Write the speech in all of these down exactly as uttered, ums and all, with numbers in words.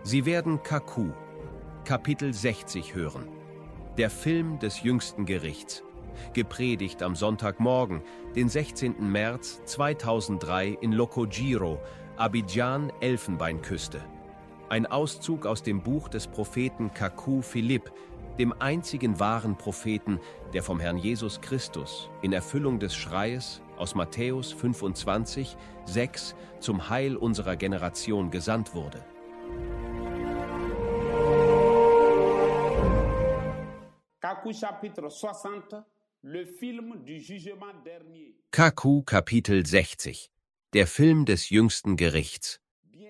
Sie werden Kaku, Kapitel sechzig hören. Der Film des jüngsten Gerichts. Gepredigt am Sonntagmorgen, den sechzehnten März zweitausenddrei in Lokojiro, Abidjan, Elfenbeinküste. Ein Auszug aus dem Buch des Propheten Kaku Philipp, dem einzigen wahren Propheten, der vom Herrn Jesus Christus in Erfüllung des Schreies aus Matthäus fünfundzwanzig, sechs zum Heil unserer Generation gesandt wurde. Kaku chapitre soixante, le film du jugement dernier. Kaku Kapitel sechzig, der Film des jüngsten Gerichts.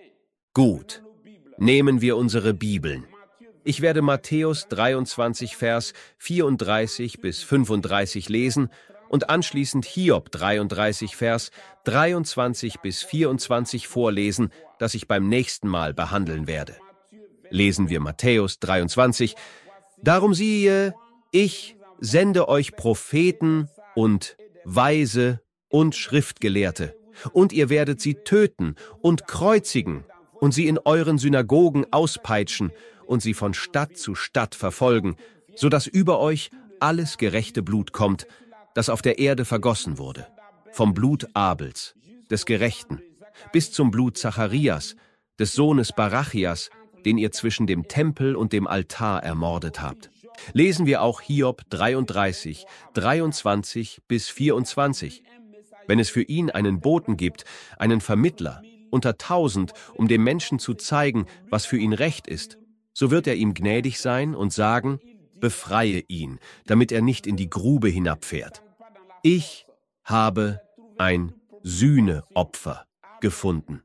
Gut, nehmen wir unsere Bibeln. Ich werde Matthäus dreiundzwanzig, Vers vierunddreißig bis fünfunddreißig lesen und anschließend Hiob dreiunddreißig, Vers dreiundzwanzig bis vierundzwanzig vorlesen, das ich beim nächsten Mal behandeln werde. Lesen wir Matthäus dreiundzwanzig. Darum siehe, ich sende euch Propheten und Weise und Schriftgelehrte, und ihr werdet sie töten und kreuzigen und sie in euren Synagogen auspeitschen und sie von Stadt zu Stadt verfolgen, so dass über euch alles gerechte Blut kommt, das auf der Erde vergossen wurde, vom Blut Abels, des Gerechten, bis zum Blut Zacharias, des Sohnes Barachias, den ihr zwischen dem Tempel und dem Altar ermordet habt. Lesen wir auch Hiob dreiunddreißig, dreiundzwanzig bis vierundzwanzig. Wenn es für ihn einen Boten gibt, einen Vermittler, unter tausend, um dem Menschen zu zeigen, was für ihn recht ist, so wird er ihm gnädig sein und sagen, befreie ihn, damit er nicht in die Grube hinabfährt. Ich habe ein Sühneopfer gefunden.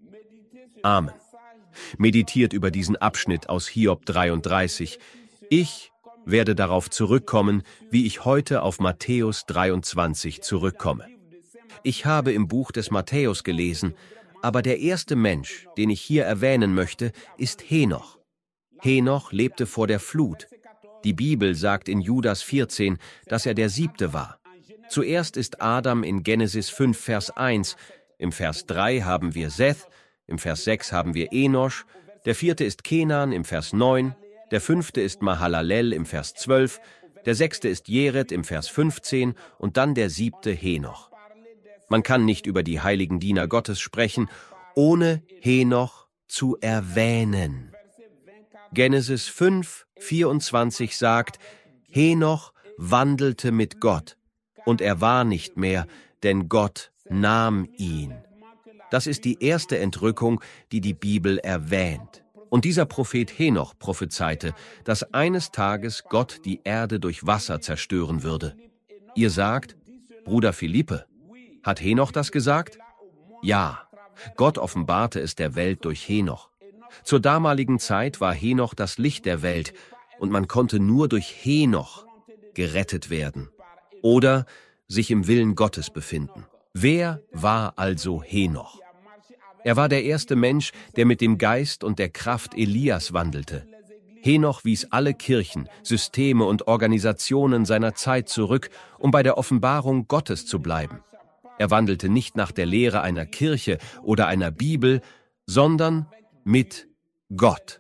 Amen. Meditiert über diesen Abschnitt aus Hiob dreiunddreißig. Ich werde darauf zurückkommen, wie ich heute auf Matthäus dreiundzwanzig zurückkomme. Ich habe im Buch des Matthäus gelesen, aber der erste Mensch, den ich hier erwähnen möchte, ist Henoch. Henoch lebte vor der Flut. Die Bibel sagt in Judas vierzehn, dass er der siebte war. Zuerst ist Adam in Genesis fünf, Vers eins, im Vers drei haben wir Seth, im Vers sechs haben wir Enosch, der vierte ist Kenan im Vers neun, der fünfte ist Mahalalel im Vers zwölf, der sechste ist Jered im Vers fünfzehn und dann der siebte Henoch. Man kann nicht über die heiligen Diener Gottes sprechen, ohne Henoch zu erwähnen. Genesis fünf, vierundzwanzig sagt, Henoch wandelte mit Gott, und er war nicht mehr, denn Gott nahm ihn. Das ist die erste Entrückung, die die Bibel erwähnt. Und dieser Prophet Henoch prophezeite, dass eines Tages Gott die Erde durch Wasser zerstören würde. Ihr sagt, Bruder Philippe, hat Henoch das gesagt? Ja, Gott offenbarte es der Welt durch Henoch. Zur damaligen Zeit war Henoch das Licht der Welt und man konnte nur durch Henoch gerettet werden oder sich im Willen Gottes befinden. Wer war also Henoch? Er war der erste Mensch, der mit dem Geist und der Kraft Elias wandelte. Henoch wies alle Kirchen, Systeme und Organisationen seiner Zeit zurück, um bei der Offenbarung Gottes zu bleiben. Er wandelte nicht nach der Lehre einer Kirche oder einer Bibel, sondern mit Gott.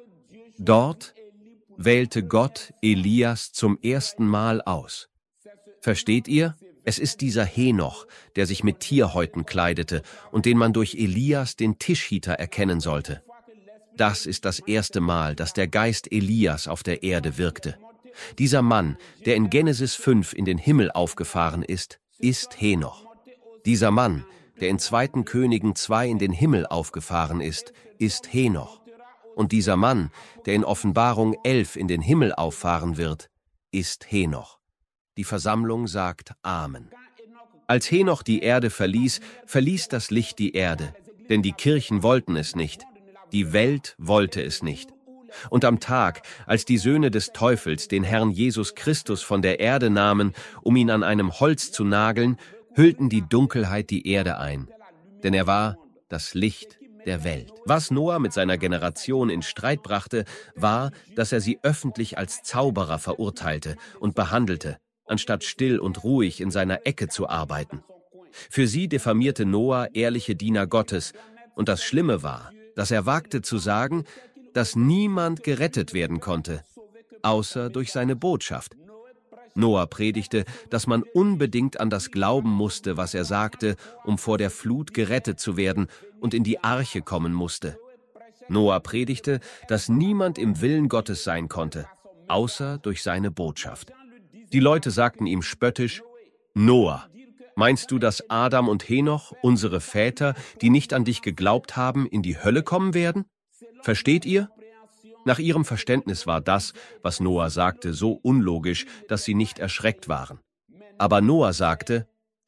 Dort wählte Gott Elias zum ersten Mal aus. Versteht ihr? Es ist dieser Henoch, der sich mit Tierhäuten kleidete und den man durch Elias den Tischhieter erkennen sollte. Das ist das erste Mal, dass der Geist Elias auf der Erde wirkte. Dieser Mann, der in Genesis fünf in den Himmel aufgefahren ist, ist Henoch. Dieser Mann, der in zweiten Königen zwei in den Himmel aufgefahren ist, ist Henoch. Und dieser Mann, der in Offenbarung elf in den Himmel auffahren wird, ist Henoch. Die Versammlung sagt Amen. Als Henoch die Erde verließ, verließ das Licht die Erde, denn die Kirchen wollten es nicht. Die Welt wollte es nicht. Und am Tag, als die Söhne des Teufels den Herrn Jesus Christus von der Erde nahmen, um ihn an einem Holz zu nageln, hüllten die Dunkelheit die Erde ein. Denn er war das Licht der Welt. Was Noah mit seiner Generation in Streit brachte, war, dass er sie öffentlich als Zauberer verurteilte und behandelte, anstatt still und ruhig in seiner Ecke zu arbeiten. Für sie diffamierte Noah ehrliche Diener Gottes, und das Schlimme war, dass er wagte zu sagen, dass niemand gerettet werden konnte, außer durch seine Botschaft. Noah predigte, dass man unbedingt an das glauben musste, was er sagte, um vor der Flut gerettet zu werden und in die Arche kommen musste. Noah predigte, dass niemand im Willen Gottes sein konnte, außer durch seine Botschaft. Die Leute sagten ihm spöttisch: Noah, meinst du, dass Adam und Henoch, unsere Väter, die nicht an dich geglaubt haben, in die Hölle kommen werden? Versteht ihr? Nach ihrem Verständnis war das, was Noah sagte, so unlogisch, dass sie nicht erschreckt waren. Aber Noah sagte: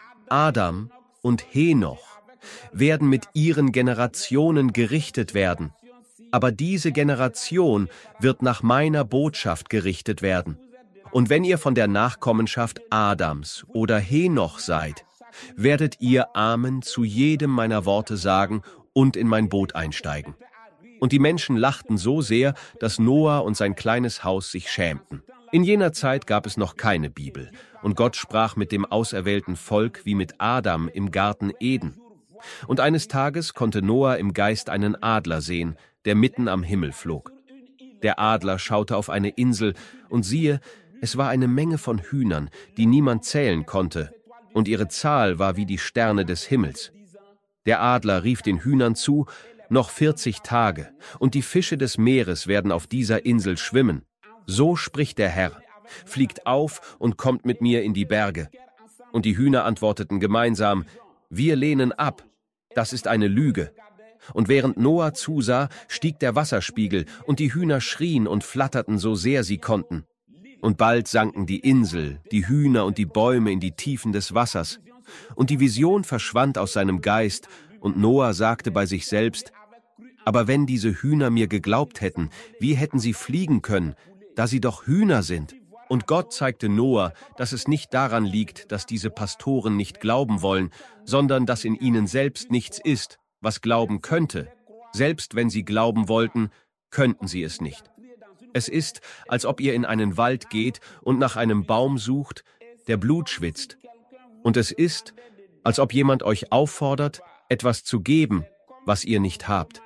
Adam und Henoch werden mit ihren Generationen gerichtet werden. Aber diese Generation wird nach meiner Botschaft gerichtet werden. Und wenn ihr von der Nachkommenschaft Adams oder Henoch seid, werdet ihr Amen zu jedem meiner Worte sagen und in mein Boot einsteigen. Und die Menschen lachten so sehr, dass Noah und sein kleines Haus sich schämten. In jener Zeit gab es noch keine Bibel, und Gott sprach mit dem auserwählten Volk wie mit Adam im Garten Eden. Und eines Tages konnte Noah im Geist einen Adler sehen, der mitten am Himmel flog. Der Adler schaute auf eine Insel, und siehe, es war eine Menge von Hühnern, die niemand zählen konnte, und ihre Zahl war wie die Sterne des Himmels. Der Adler rief den Hühnern zu: Noch vierzig Tage, und die Fische des Meeres werden auf dieser Insel schwimmen. So spricht der Herr: Fliegt auf und kommt mit mir in die Berge. Und die Hühner antworteten gemeinsam: Wir lehnen ab, das ist eine Lüge. Und während Noah zusah, stieg der Wasserspiegel, und die Hühner schrien und flatterten so sehr sie konnten. Und bald sanken die Insel, die Hühner und die Bäume in die Tiefen des Wassers. Und die Vision verschwand aus seinem Geist, und Noah sagte bei sich selbst: Aber wenn diese Hühner mir geglaubt hätten, wie hätten sie fliegen können, da sie doch Hühner sind? Und Gott zeigte Noah, dass es nicht daran liegt, dass diese Pastoren nicht glauben wollen, sondern dass in ihnen selbst nichts ist, was glauben könnte. Selbst wenn sie glauben wollten, könnten sie es nicht. Es ist, als ob ihr in einen Wald geht und nach einem Baum sucht, der Blut schwitzt. Und es ist, als ob jemand euch auffordert, etwas zu geben, was ihr nicht habt.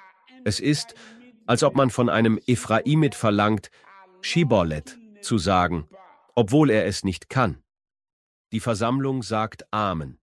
Es ist, als ob man von einem Ephraimit verlangt, Schiboleth zu sagen, obwohl er es nicht kann. Die Versammlung sagt Amen.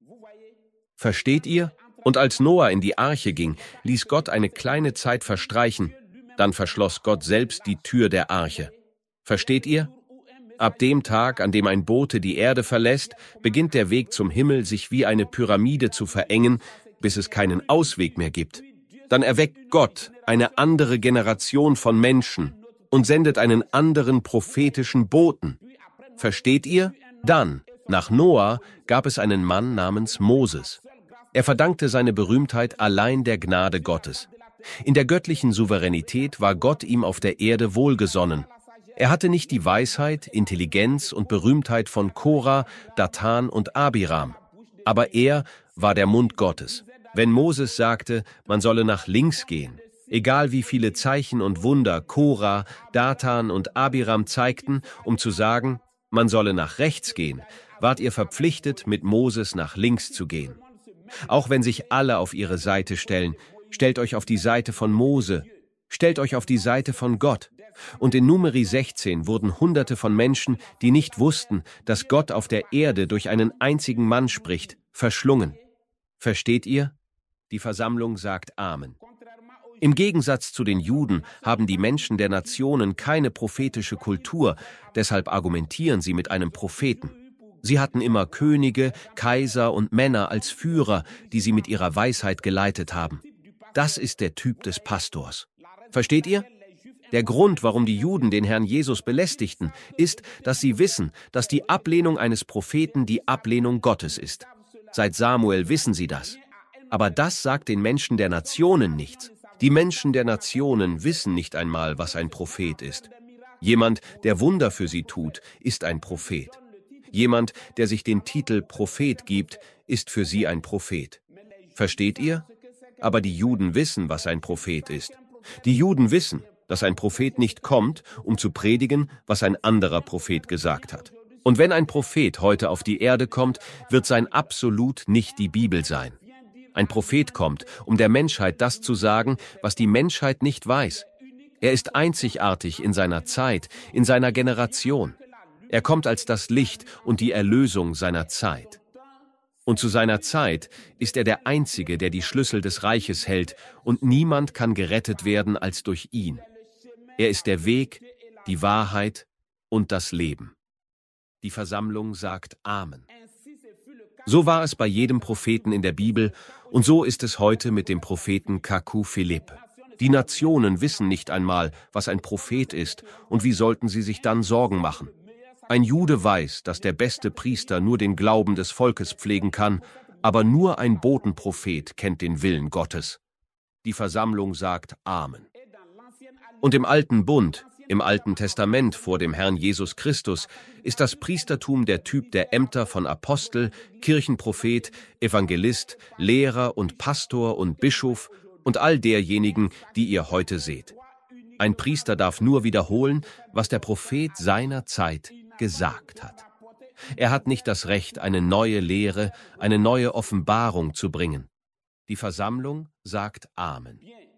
Versteht ihr? Und als Noah in die Arche ging, ließ Gott eine kleine Zeit verstreichen, dann verschloss Gott selbst die Tür der Arche. Versteht ihr? Ab dem Tag, an dem ein Bote die Erde verlässt, beginnt der Weg zum Himmel sich wie eine Pyramide zu verengen, bis es keinen Ausweg mehr gibt. Dann erweckt Gott eine andere Generation von Menschen und sendet einen anderen prophetischen Boten. Versteht ihr? Dann, nach Noah, gab es einen Mann namens Moses. Er verdankte seine Berühmtheit allein der Gnade Gottes. In der göttlichen Souveränität war Gott ihm auf der Erde wohlgesonnen. Er hatte nicht die Weisheit, Intelligenz und Berühmtheit von Korah, Datan und Abiram. Aber er war der Mund Gottes. Wenn Moses sagte, man solle nach links gehen, egal wie viele Zeichen und Wunder Korah, Datan und Abiram zeigten, um zu sagen, man solle nach rechts gehen, wart ihr verpflichtet, mit Moses nach links zu gehen. Auch wenn sich alle auf ihre Seite stellen, stellt euch auf die Seite von Mose, stellt euch auf die Seite von Gott. Und in Numeri sechzehn wurden Hunderte von Menschen, die nicht wussten, dass Gott auf der Erde durch einen einzigen Mann spricht, verschlungen. Versteht ihr? Die Versammlung sagt Amen. Im Gegensatz zu den Juden haben die Menschen der Nationen keine prophetische Kultur, deshalb argumentieren sie mit einem Propheten. Sie hatten immer Könige, Kaiser und Männer als Führer, die sie mit ihrer Weisheit geleitet haben. Das ist der Typ des Pastors. Versteht ihr? Der Grund, warum die Juden den Herrn Jesus belästigten, ist, dass sie wissen, dass die Ablehnung eines Propheten die Ablehnung Gottes ist. Seit Samuel wissen sie das. Aber das sagt den Menschen der Nationen nichts. Die Menschen der Nationen wissen nicht einmal, was ein Prophet ist. Jemand, der Wunder für sie tut, ist ein Prophet. Jemand, der sich den Titel Prophet gibt, ist für sie ein Prophet. Versteht ihr? Aber die Juden wissen, was ein Prophet ist. Die Juden wissen, dass ein Prophet nicht kommt, um zu predigen, was ein anderer Prophet gesagt hat. Und wenn ein Prophet heute auf die Erde kommt, wird sein Absolut nicht die Bibel sein. Ein Prophet kommt, um der Menschheit das zu sagen, was die Menschheit nicht weiß. Er ist einzigartig in seiner Zeit, in seiner Generation. Er kommt als das Licht und die Erlösung seiner Zeit. Und zu seiner Zeit ist er der Einzige, der die Schlüssel des Reiches hält, und niemand kann gerettet werden als durch ihn. Er ist der Weg, die Wahrheit und das Leben. Die Versammlung sagt Amen. So war es bei jedem Propheten in der Bibel, und so ist es heute mit dem Propheten Kaku Philipp. Die Nationen wissen nicht einmal, was ein Prophet ist, und wie sollten sie sich dann Sorgen machen? Ein Jude weiß, dass der beste Priester nur den Glauben des Volkes pflegen kann, aber nur ein Botenprophet kennt den Willen Gottes. Die Versammlung sagt Amen. Und im Alten Bund, im Alten Testament vor dem Herrn Jesus Christus, ist das Priestertum der Typ der Ämter von Apostel, Kirchenprophet, Evangelist, Lehrer und Pastor und Bischof und all derjenigen, die ihr heute seht. Ein Priester darf nur wiederholen, was der Prophet seiner Zeit gesagt hat. Er hat nicht das Recht, eine neue Lehre, eine neue Offenbarung zu bringen. Die Versammlung sagt Amen.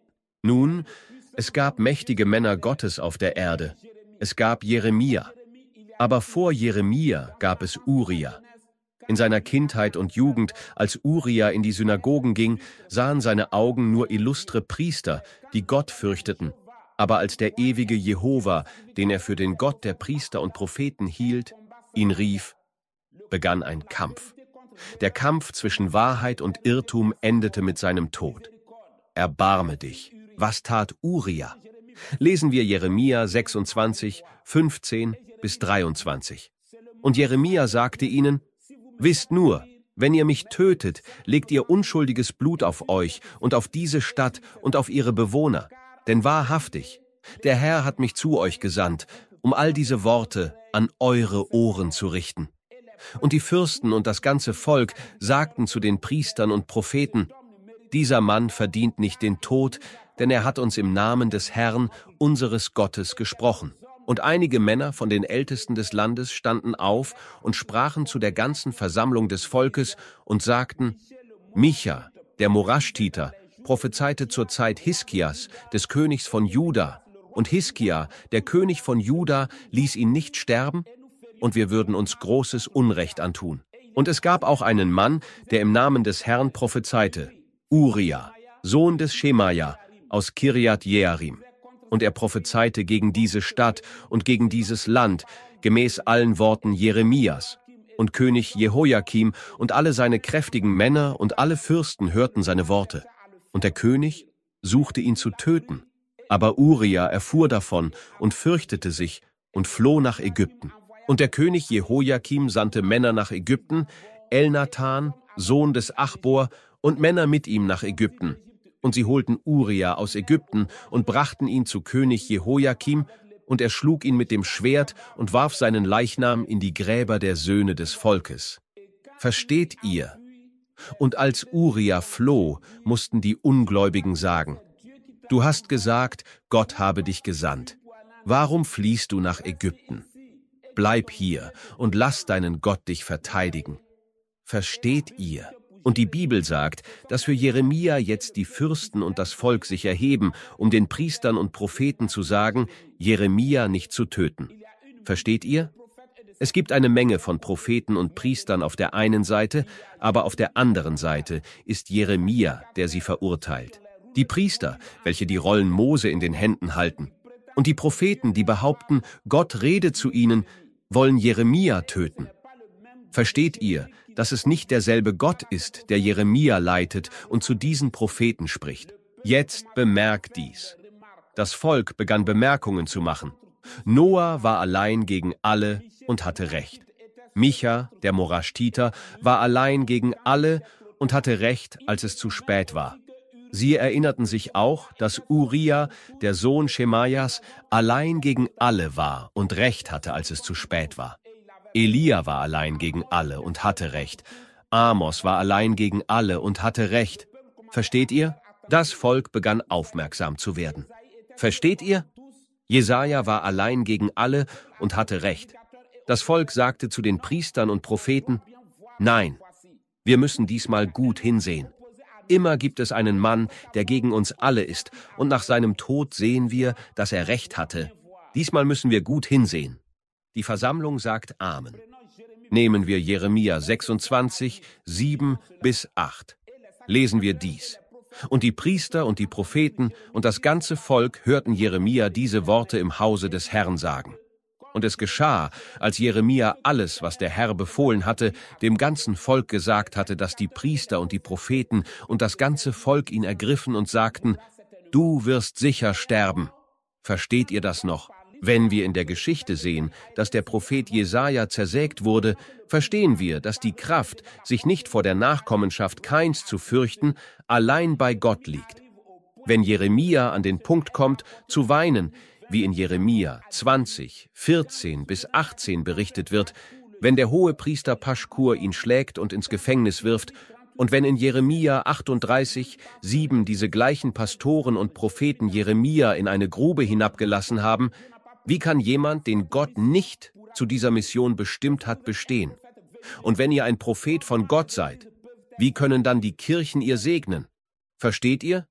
Nun, es gab mächtige Männer Gottes auf der Erde. Es gab Jeremia. Aber vor Jeremia gab es Uria. In seiner Kindheit und Jugend, als Uria in die Synagogen ging, sahen seine Augen nur illustre Priester, die Gott fürchteten. Aber als der ewige Jehova, den er für den Gott der Priester und Propheten hielt, ihn rief, begann ein Kampf. Der Kampf zwischen Wahrheit und Irrtum endete mit seinem Tod. Erbarme dich. Was tat Uria? Lesen wir Jeremia sechsundzwanzig, fünfzehn bis dreiundzwanzig. Und Jeremia sagte ihnen, wisst nur, wenn ihr mich tötet, legt ihr unschuldiges Blut auf euch und auf diese Stadt und auf ihre Bewohner. Denn wahrhaftig, der Herr hat mich zu euch gesandt, um all diese Worte an eure Ohren zu richten. Und die Fürsten und das ganze Volk sagten zu den Priestern und Propheten, dieser Mann verdient nicht den Tod, denn er hat uns im Namen des Herrn, unseres Gottes, gesprochen. Und einige Männer von den Ältesten des Landes standen auf und sprachen zu der ganzen Versammlung des Volkes und sagten, Micha, der Moraschtiter, prophezeite zur Zeit Hiskias, des Königs von Juda, und Hiskia, der König von Juda, ließ ihn nicht sterben, und wir würden uns großes Unrecht antun. Und es gab auch einen Mann, der im Namen des Herrn prophezeite, Uria, Sohn des Schemaja, aus Kirjat Jearim. Und er prophezeite gegen diese Stadt und gegen dieses Land, gemäß allen Worten Jeremias. Und König Jehoiakim und alle seine kräftigen Männer und alle Fürsten hörten seine Worte. Und der König suchte ihn zu töten. Aber Uria erfuhr davon und fürchtete sich und floh nach Ägypten. Und der König Jehoiakim sandte Männer nach Ägypten, Elnathan, Sohn des Achbor, und Männer mit ihm nach Ägypten. Und sie holten Uria aus Ägypten und brachten ihn zu König Jehoiakim, und er schlug ihn mit dem Schwert und warf seinen Leichnam in die Gräber der Söhne des Volkes. Versteht ihr? Und als Uria floh, mussten die Ungläubigen sagen, du hast gesagt, Gott habe dich gesandt. Warum fliehst du nach Ägypten? Bleib hier und lass deinen Gott dich verteidigen. Versteht ihr? Und die Bibel sagt, dass für Jeremia jetzt die Fürsten und das Volk sich erheben, um den Priestern und Propheten zu sagen, Jeremia nicht zu töten. Versteht ihr? Es gibt eine Menge von Propheten und Priestern auf der einen Seite, aber auf der anderen Seite ist Jeremia, der sie verurteilt. Die Priester, welche die Rollen Mose in den Händen halten. Und die Propheten, die behaupten, Gott rede zu ihnen, wollen Jeremia töten. Versteht ihr, dass es nicht derselbe Gott ist, der Jeremia leitet und zu diesen Propheten spricht? Jetzt bemerkt dies. Das Volk begann Bemerkungen zu machen. Noah war allein gegen alle und hatte Recht. Micha, der Moraschtiter, war allein gegen alle und hatte Recht, als es zu spät war. Sie erinnerten sich auch, dass Uria, der Sohn Schemajas, allein gegen alle war und Recht hatte, als es zu spät war. Elia war allein gegen alle und hatte Recht. Amos war allein gegen alle und hatte Recht. Versteht ihr? Das Volk begann aufmerksam zu werden. Versteht ihr? Jesaja war allein gegen alle und hatte Recht. Das Volk sagte zu den Priestern und Propheten, nein, wir müssen diesmal gut hinsehen. Immer gibt es einen Mann, der gegen uns alle ist, und nach seinem Tod sehen wir, dass er Recht hatte. Diesmal müssen wir gut hinsehen. Die Versammlung sagt Amen. Nehmen wir Jeremia sechsundzwanzig, sieben bis acht. Lesen wir dies. Und die Priester und die Propheten und das ganze Volk hörten Jeremia diese Worte im Hause des Herrn sagen. Und es geschah, als Jeremia alles, was der Herr befohlen hatte, dem ganzen Volk gesagt hatte, dass die Priester und die Propheten und das ganze Volk ihn ergriffen und sagten, du wirst sicher sterben. Versteht ihr das noch? Wenn wir in der Geschichte sehen, dass der Prophet Jesaja zersägt wurde, verstehen wir, dass die Kraft, sich nicht vor der Nachkommenschaft Kains zu fürchten, allein bei Gott liegt. Wenn Jeremia an den Punkt kommt, zu weinen, wie in Jeremia zwanzig, vierzehn bis achtzehn berichtet wird, wenn der Hohepriester Paschkur ihn schlägt und ins Gefängnis wirft, und wenn in Jeremia achtunddreißig, sieben diese gleichen Pastoren und Propheten Jeremia in eine Grube hinabgelassen haben, wie kann jemand, den Gott nicht zu dieser Mission bestimmt hat, bestehen? Und wenn ihr ein Prophet von Gott seid, wie können dann die Kirchen ihr segnen? Versteht ihr?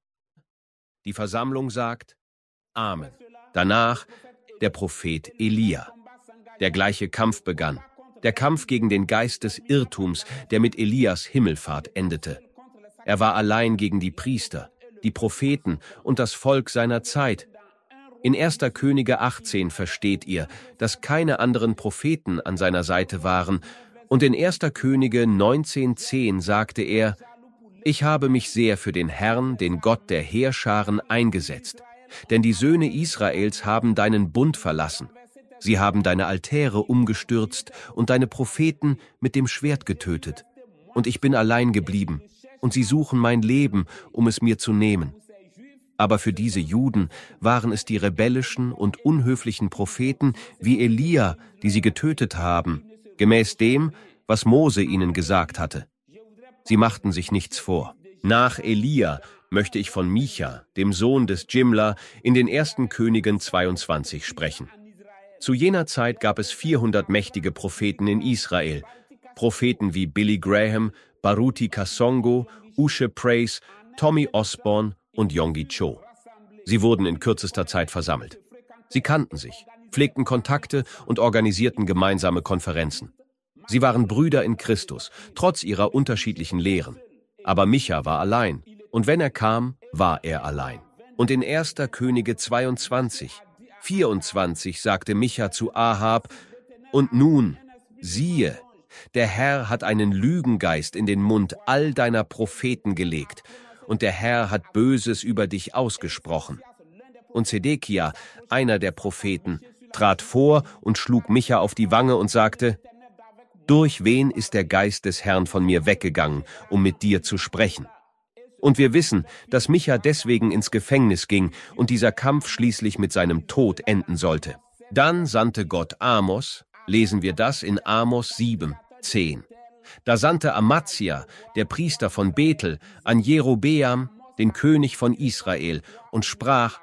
Die Versammlung sagt Amen. Danach der Prophet Elia. Der gleiche Kampf begann. Der Kampf gegen den Geist des Irrtums, der mit Elias Himmelfahrt endete. Er war allein gegen die Priester, die Propheten und das Volk seiner Zeit. In erster Könige achtzehn versteht ihr, dass keine anderen Propheten an seiner Seite waren, und in erster Könige neunzehn zehn sagte er, ich habe mich sehr für den Herrn, den Gott der Heerscharen, eingesetzt, denn die Söhne Israels haben deinen Bund verlassen. Sie haben deine Altäre umgestürzt und deine Propheten mit dem Schwert getötet. Und ich bin allein geblieben, und sie suchen mein Leben, um es mir zu nehmen. Aber für diese Juden waren es die rebellischen und unhöflichen Propheten wie Elia, die sie getötet haben, gemäß dem, was Mose ihnen gesagt hatte. Sie machten sich nichts vor. Nach Elia möchte ich von Micha, dem Sohn des Jimla, in den ersten Königen zweiundzwanzig sprechen. Zu jener Zeit gab es vierhundert mächtige Propheten in Israel, Propheten wie Billy Graham, Baruti Kasongo, Ushe Praise, Tommy Osborne und Yonggi Cho. Sie wurden in kürzester Zeit versammelt. Sie kannten sich, pflegten Kontakte und organisierten gemeinsame Konferenzen. Sie waren Brüder in Christus, trotz ihrer unterschiedlichen Lehren. Aber Micha war allein, und wenn er kam, war er allein. Und in erster Könige zweiundzwanzig, vierundzwanzig sagte Micha zu Ahab, und nun, siehe, der Herr hat einen Lügengeist in den Mund all deiner Propheten gelegt, und der Herr hat Böses über dich ausgesprochen. Und Zedekia, einer der Propheten, trat vor und schlug Micha auf die Wange und sagte, durch wen ist der Geist des Herrn von mir weggegangen, um mit dir zu sprechen? Und wir wissen, dass Micha deswegen ins Gefängnis ging und dieser Kampf schließlich mit seinem Tod enden sollte. Dann sandte Gott Amos, lesen wir das in Amos sieben, zehn. Da sandte Amazia, der Priester von Bethel, an Jerobeam, den König von Israel, und sprach,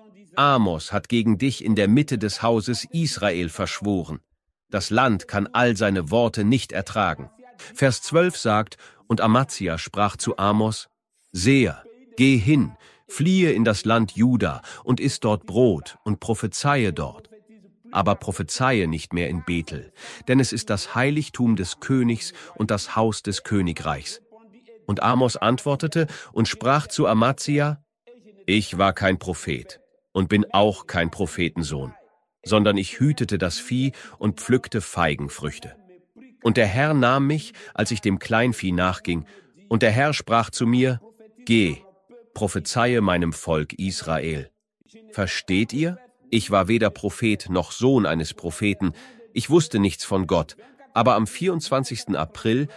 Amos hat gegen dich in der Mitte des Hauses Israel verschworen. Das Land kann all seine Worte nicht ertragen. Vers zwölf sagt, und Amazia sprach zu Amos, Seher, geh hin, fliehe in das Land Juda und iss dort Brot und prophezeie dort. Aber prophezeie nicht mehr in Bethel, denn es ist das Heiligtum des Königs und das Haus des Königreichs. Und Amos antwortete und sprach zu Amazia, ich war kein Prophet und bin auch kein Prophetensohn, sondern ich hütete das Vieh und pflückte Feigenfrüchte. Und der Herr nahm mich, als ich dem Kleinvieh nachging, und der Herr sprach zu mir, geh, prophezeie meinem Volk Israel. Versteht ihr? Ich war weder Prophet noch Sohn eines Propheten, ich wusste nichts von Gott, aber am vierundzwanzigsten April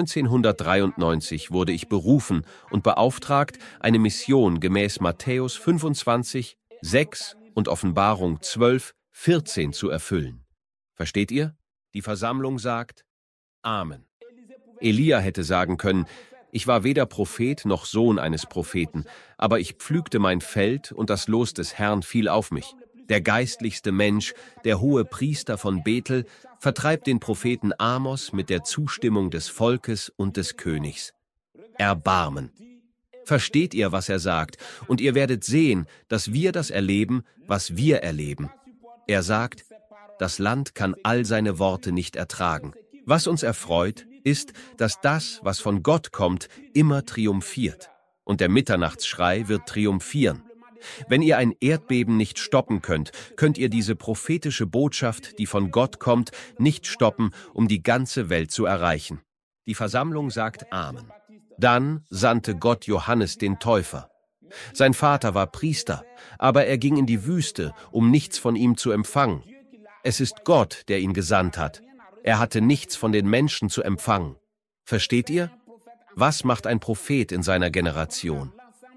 neunzehnhundertdreiundneunzig wurde ich berufen und beauftragt, eine Mission gemäß Matthäus fünfundzwanzig, sechs und Offenbarung zwölf, vierzehn zu erfüllen. Versteht ihr? Die Versammlung sagt Amen. Elia hätte sagen können, ich war weder Prophet noch Sohn eines Propheten, aber ich pflügte mein Feld und das Los des Herrn fiel auf mich. Der geistlichste Mensch, der hohe Priester von Bethel, vertreibt den Propheten Amos mit der Zustimmung des Volkes und des Königs. Erbarmen. Versteht ihr, was er sagt, und ihr werdet sehen, dass wir das erleben, was wir erleben. Er sagt, das Land kann all seine Worte nicht ertragen. Was uns erfreut, ist, dass das, was von Gott kommt, immer triumphiert. Und der Mitternachtsschrei wird triumphieren. Wenn ihr ein Erdbeben nicht stoppen könnt, könnt ihr diese prophetische Botschaft, die von Gott kommt, nicht stoppen, um die ganze Welt zu erreichen. Die Versammlung sagt Amen. Dann sandte Gott Johannes den Täufer. Sein Vater war Priester, aber er ging in die Wüste, um nichts von ihm zu empfangen. Es ist Gott, der ihn gesandt hat. Er hatte nichts von den Menschen zu empfangen. Versteht ihr? Was macht ein Prophet in seiner Generation?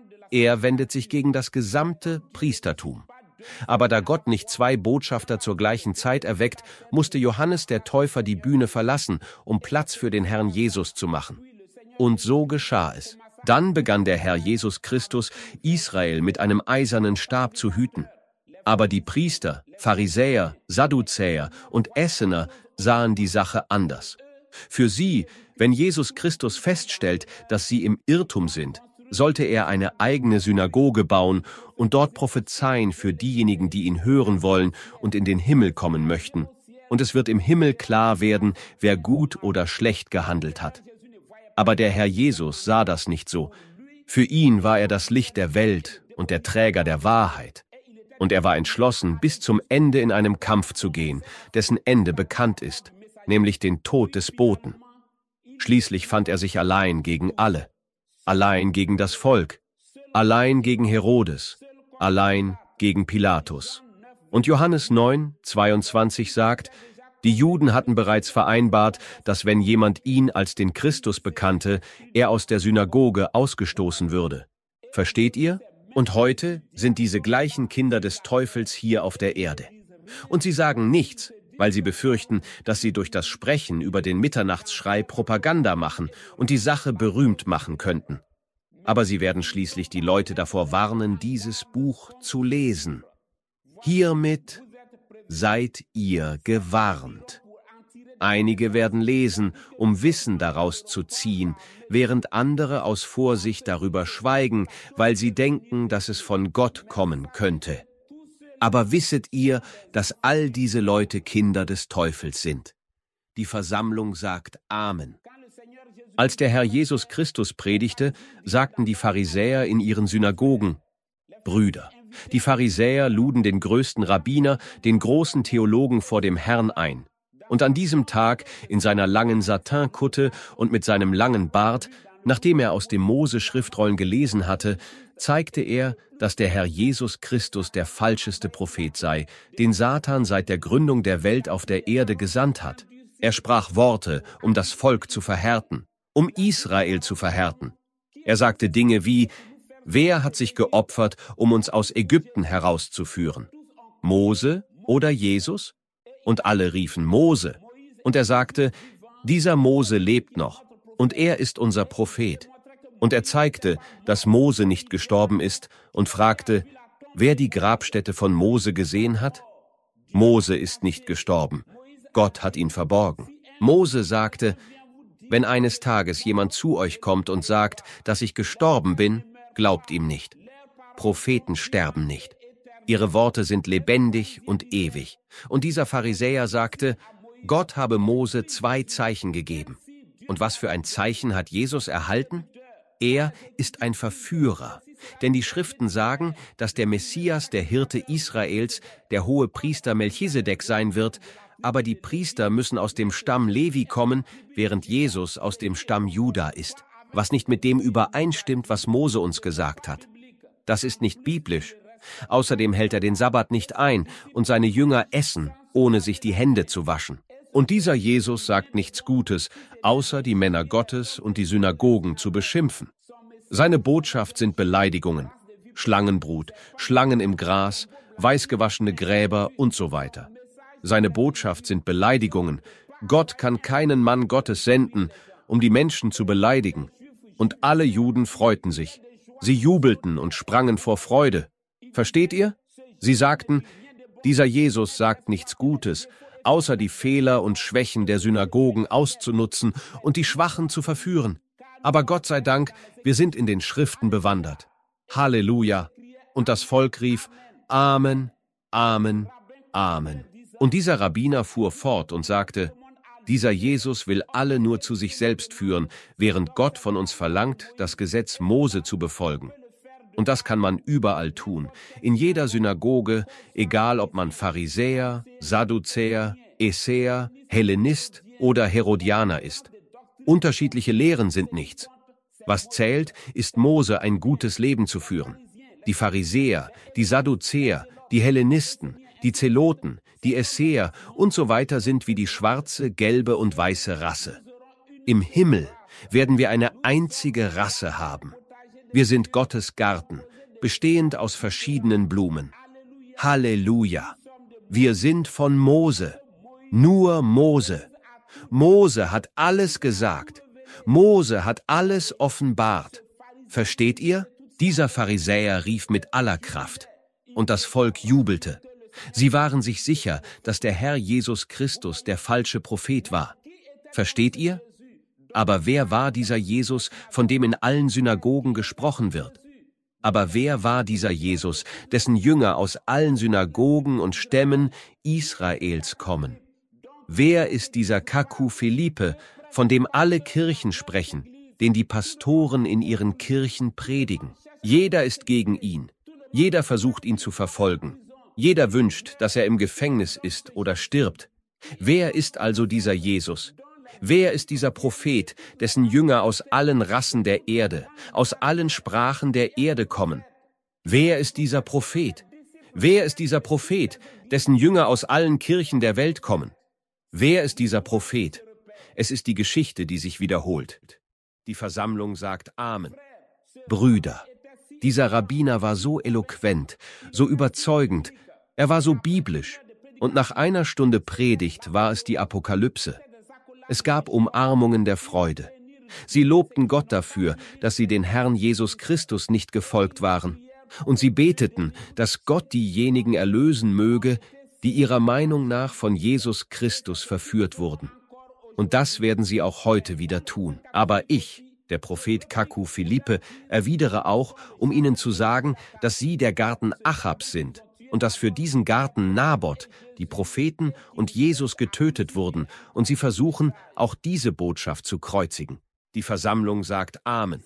Er wendet sich gegen das gesamte Priestertum. Aber da Gott nicht zwei Botschafter zur gleichen Zeit erweckt, musste Johannes der Täufer die Bühne verlassen, um Platz für den Herrn Jesus zu machen. Und so geschah es. Dann begann der Herr Jesus Christus, Israel mit einem eisernen Stab zu hüten. Aber die Priester, Pharisäer, Sadduzäer und Essener sahen die Sache anders. Für sie, wenn Jesus Christus feststellt, dass sie im Irrtum sind, sollte er eine eigene Synagoge bauen und dort prophezeien für diejenigen, die ihn hören wollen und in den Himmel kommen möchten. Und es wird im Himmel klar werden, wer gut oder schlecht gehandelt hat. Aber der Herr Jesus sah das nicht so. Für ihn war er das Licht der Welt und der Träger der Wahrheit. Und er war entschlossen, bis zum Ende in einem Kampf zu gehen, dessen Ende bekannt ist, nämlich den Tod des Boten. Schließlich fand er sich allein gegen alle. Allein gegen das Volk, allein gegen Herodes, allein gegen Pilatus. Und Johannes neun, zweiundzwanzig sagt, die Juden hatten bereits vereinbart, dass wenn jemand ihn als den Christus bekannte, er aus der Synagoge ausgestoßen würde. Versteht ihr? Und heute sind diese gleichen Kinder des Teufels hier auf der Erde. Und sie sagen nichts, weil sie befürchten, dass sie durch das Sprechen über den Mitternachtsschrei Propaganda machen und die Sache berühmt machen könnten. Aber sie werden schließlich die Leute davor warnen, dieses Buch zu lesen. Hiermit seid ihr gewarnt. Einige werden lesen, um Wissen daraus zu ziehen, während andere aus Vorsicht darüber schweigen, weil sie denken, dass es von Gott kommen könnte. Aber wisset ihr, dass all diese Leute Kinder des Teufels sind? Die Versammlung sagt Amen. Als der Herr Jesus Christus predigte, sagten die Pharisäer in ihren Synagogen, Brüder, die Pharisäer luden den größten Rabbiner, den großen Theologen vor dem Herrn ein. Und an diesem Tag, in seiner langen Satinkutte und mit seinem langen Bart, nachdem er aus dem Mose-Schriftrollen gelesen hatte, zeigte er, dass der Herr Jesus Christus der falscheste Prophet sei, den Satan seit der Gründung der Welt auf der Erde gesandt hat. Er sprach Worte, um das Volk zu verhärten, um Israel zu verhärten. Er sagte Dinge wie, wer hat sich geopfert, um uns aus Ägypten herauszuführen? Mose oder Jesus? Und alle riefen Mose. Und er sagte, dieser Mose lebt noch, und er ist unser Prophet. Und er zeigte, dass Mose nicht gestorben ist, und fragte, wer die Grabstätte von Mose gesehen hat? Mose ist nicht gestorben. Gott hat ihn verborgen. Mose sagte, wenn eines Tages jemand zu euch kommt und sagt, dass ich gestorben bin, glaubt ihm nicht. Propheten sterben nicht. Ihre Worte sind lebendig und ewig. Und dieser Pharisäer sagte, Gott habe Mose zwei Zeichen gegeben. Und was für ein Zeichen hat Jesus erhalten? Er ist ein Verführer. Denn die Schriften sagen, dass der Messias, der Hirte Israels, der hohe Priester Melchisedek sein wird, aber die Priester müssen aus dem Stamm Levi kommen, während Jesus aus dem Stamm Juda ist, was nicht mit dem übereinstimmt, was Mose uns gesagt hat. Das ist nicht biblisch. Außerdem hält er den Sabbat nicht ein und seine Jünger essen, ohne sich die Hände zu waschen. Und dieser Jesus sagt nichts Gutes, außer die Männer Gottes und die Synagogen zu beschimpfen. Seine Botschaft sind Beleidigungen, Schlangenbrut, Schlangen im Gras, weißgewaschene Gräber und so weiter. Seine Botschaft sind Beleidigungen. Gott kann keinen Mann Gottes senden, um die Menschen zu beleidigen. Und alle Juden freuten sich. Sie jubelten und sprangen vor Freude. Versteht ihr? Sie sagten, dieser Jesus sagt nichts Gutes, außer die Fehler und Schwächen der Synagogen auszunutzen und die Schwachen zu verführen. Aber Gott sei Dank, wir sind in den Schriften bewandert. Halleluja! Und das Volk rief, Amen, Amen, Amen. Und dieser Rabbiner fuhr fort und sagte, dieser Jesus will alle nur zu sich selbst führen, während Gott von uns verlangt, das Gesetz Mose zu befolgen. Und das kann man überall tun, in jeder Synagoge, egal ob man Pharisäer, Sadduzäer, Esseer, Hellenist oder Herodianer ist. Unterschiedliche Lehren sind nichts. Was zählt, ist Mose ein gutes Leben zu führen. Die Pharisäer, die Sadduzäer, die Hellenisten, die Zeloten, die Esseer und so weiter sind wie die schwarze, gelbe und weiße Rasse. Im Himmel werden wir eine einzige Rasse haben. Wir sind Gottes Garten, bestehend aus verschiedenen Blumen. Halleluja! Wir sind von Mose. Nur Mose. Mose hat alles gesagt. Mose hat alles offenbart. Versteht ihr? Dieser Pharisäer rief mit aller Kraft. Und das Volk jubelte. Sie waren sich sicher, dass der Herr Jesus Christus der falsche Prophet war. Versteht ihr? Aber wer war dieser Jesus, von dem in allen Synagogen gesprochen wird? Aber wer war dieser Jesus, dessen Jünger aus allen Synagogen und Stämmen Israels kommen? Wer ist dieser Kaku Philippe, von dem alle Kirchen sprechen, den die Pastoren in ihren Kirchen predigen? Jeder ist gegen ihn. Jeder versucht, ihn zu verfolgen. Jeder wünscht, dass er im Gefängnis ist oder stirbt. Wer ist also dieser Jesus? Wer ist dieser Prophet, dessen Jünger aus allen Rassen der Erde, aus allen Sprachen der Erde kommen? Wer ist dieser Prophet? Wer ist dieser Prophet, dessen Jünger aus allen Kirchen der Welt kommen? Wer ist dieser Prophet? Es ist die Geschichte, die sich wiederholt. Die Versammlung sagt Amen. Brüder, dieser Rabbiner war so eloquent, so überzeugend, er war so biblisch, und nach einer Stunde Predigt war es die Apokalypse. Es gab Umarmungen der Freude. Sie lobten Gott dafür, dass sie den Herrn Jesus Christus nicht gefolgt waren, und sie beteten, dass Gott diejenigen erlösen möge, die ihrer Meinung nach von Jesus Christus verführt wurden. Und das werden sie auch heute wieder tun. Aber ich, der Prophet Kaku Philippe, erwidere auch, um ihnen zu sagen, dass sie der Garten Achabs sind und dass für diesen Garten Naboth, die Propheten und Jesus getötet wurden und sie versuchen, auch diese Botschaft zu kreuzigen. Die Versammlung sagt Amen.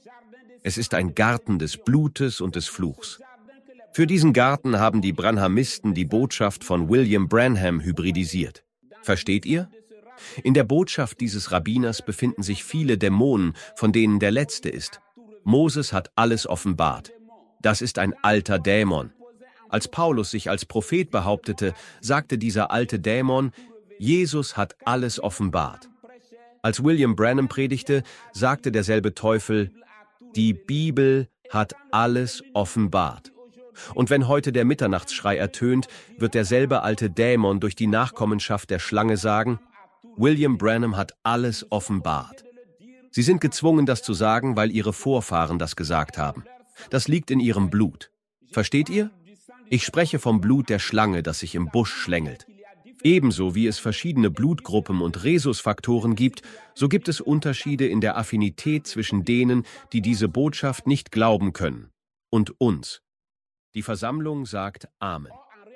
Es ist ein Garten des Blutes und des Fluchs. Für diesen Garten haben die Branhamisten die Botschaft von William Branham hybridisiert. Versteht ihr? In der Botschaft dieses Rabbiners befinden sich viele Dämonen, von denen der letzte ist. Moses hat alles offenbart. Das ist ein alter Dämon. Als Paulus sich als Prophet behauptete, sagte dieser alte Dämon, Jesus hat alles offenbart. Als William Branham predigte, sagte derselbe Teufel, die Bibel hat alles offenbart. Und wenn heute der Mitternachtsschrei ertönt, wird derselbe alte Dämon durch die Nachkommenschaft der Schlange sagen, William Branham hat alles offenbart. Sie sind gezwungen, das zu sagen, weil ihre Vorfahren das gesagt haben. Das liegt in ihrem Blut. Versteht ihr? Ich spreche vom Blut der Schlange, das sich im Busch schlängelt. Ebenso wie es verschiedene Blutgruppen und Rhesusfaktoren gibt, so gibt es Unterschiede in der Affinität zwischen denen, die diese Botschaft nicht glauben können, und uns. Die Versammlung sagt Amen.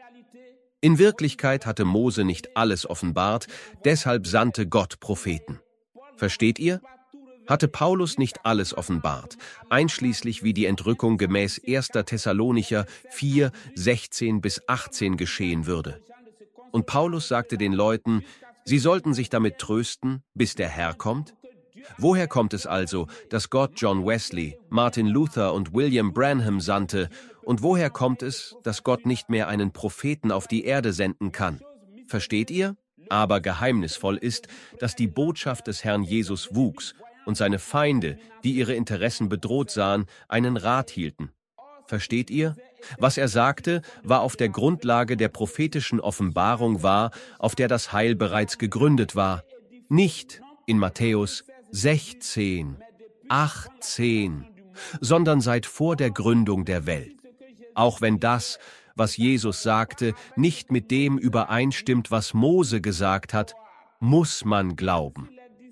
In Wirklichkeit hatte Mose nicht alles offenbart, deshalb sandte Gott Propheten. Versteht ihr? Hatte Paulus nicht alles offenbart, einschließlich wie die Entrückung gemäß erster Thessalonicher vier, sechzehn bis achtzehn geschehen würde. Und Paulus sagte den Leuten, sie sollten sich damit trösten, bis der Herr kommt? Woher kommt es also, dass Gott John Wesley, Martin Luther und William Branham sandte, und woher kommt es, dass Gott nicht mehr einen Propheten auf die Erde senden kann? Versteht ihr? Aber geheimnisvoll ist, dass die Botschaft des Herrn Jesus wuchs und seine Feinde, die ihre Interessen bedroht sahen, einen Rat hielten. Versteht ihr? Was er sagte, war auf der Grundlage der prophetischen Offenbarung wahr, auf der das Heil bereits gegründet war. Nicht in Matthäus sechzehn, achtzehn, sondern seit vor der Gründung der Welt. Auch wenn das, was Jesus sagte, nicht mit dem übereinstimmt, was Mose gesagt hat, muss man glauben.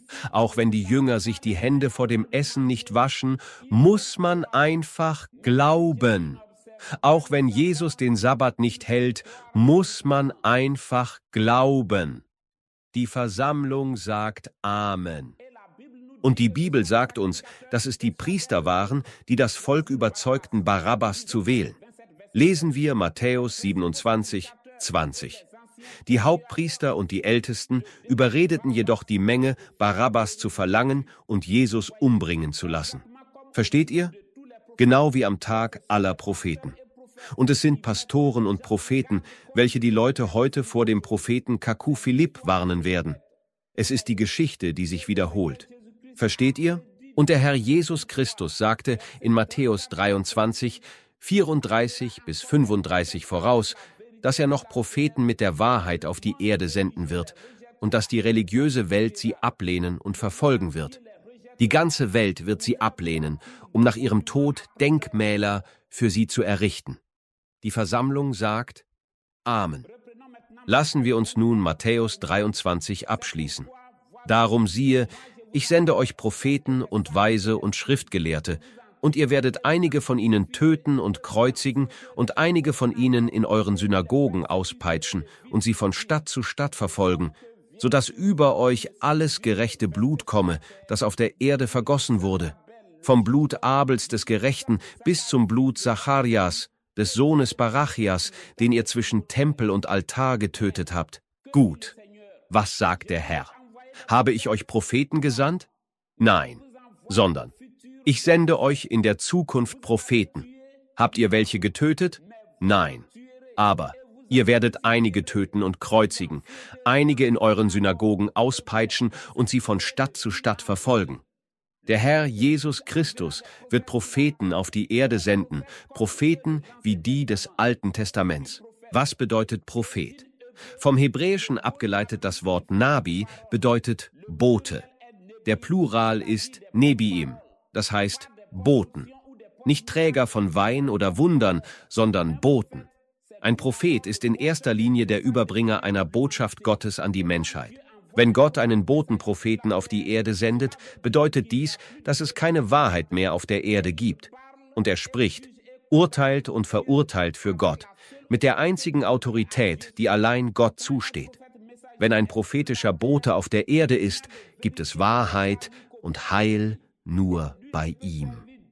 Auch wenn die Jünger sich die Hände vor dem Essen nicht waschen, muss man einfach glauben. Auch wenn Jesus den Sabbat nicht hält, muss man einfach glauben. Die Versammlung sagt Amen. Und die Bibel sagt uns, dass es die Priester waren, die das Volk überzeugten, Barabbas zu wählen. Lesen wir Matthäus siebenundzwanzig, zwanzig. Die Hauptpriester und die Ältesten überredeten jedoch die Menge, Barabbas zu verlangen und Jesus umbringen zu lassen. Versteht ihr? Genau wie am Tag aller Propheten. Und es sind Pastoren und Propheten, welche die Leute heute vor dem Propheten Kaku Philipp warnen werden. Es ist die Geschichte, die sich wiederholt. Versteht ihr? Und der Herr Jesus Christus sagte in Matthäus dreiundzwanzig, vierunddreißig bis fünfunddreißig voraus, dass er noch Propheten mit der Wahrheit auf die Erde senden wird und dass die religiöse Welt sie ablehnen und verfolgen wird. Die ganze Welt wird sie ablehnen, um nach ihrem Tod Denkmäler für sie zu errichten. Die Versammlung sagt Amen. Lassen wir uns nun Matthäus dreiundzwanzig abschließen. Darum siehe, ich sende euch Propheten und Weise und Schriftgelehrte, und ihr werdet einige von ihnen töten und kreuzigen und einige von ihnen in euren Synagogen auspeitschen und sie von Stadt zu Stadt verfolgen, so dass über euch alles gerechte Blut komme, das auf der Erde vergossen wurde, vom Blut Abels des Gerechten bis zum Blut Zacharias, des Sohnes Barachias, den ihr zwischen Tempel und Altar getötet habt. Gut, was sagt der Herr? Habe ich euch Propheten gesandt? Nein, sondern ich sende euch in der Zukunft Propheten. Habt ihr welche getötet? Nein, aber ihr werdet einige töten und kreuzigen, einige in euren Synagogen auspeitschen und sie von Stadt zu Stadt verfolgen. Der Herr Jesus Christus wird Propheten auf die Erde senden, Propheten wie die des Alten Testaments. Was bedeutet Prophet? Vom Hebräischen abgeleitet das Wort Nabi bedeutet Bote. Der Plural ist Nebiim, das heißt Boten. Nicht Träger von Wein oder Wundern, sondern Boten. Ein Prophet ist in erster Linie der Überbringer einer Botschaft Gottes an die Menschheit. Wenn Gott einen Botenpropheten auf die Erde sendet, bedeutet dies, dass es keine Wahrheit mehr auf der Erde gibt. Und er spricht, urteilt und verurteilt für Gott, mit der einzigen Autorität, die allein Gott zusteht. Wenn ein prophetischer Bote auf der Erde ist, gibt es Wahrheit und Heil nur bei ihm.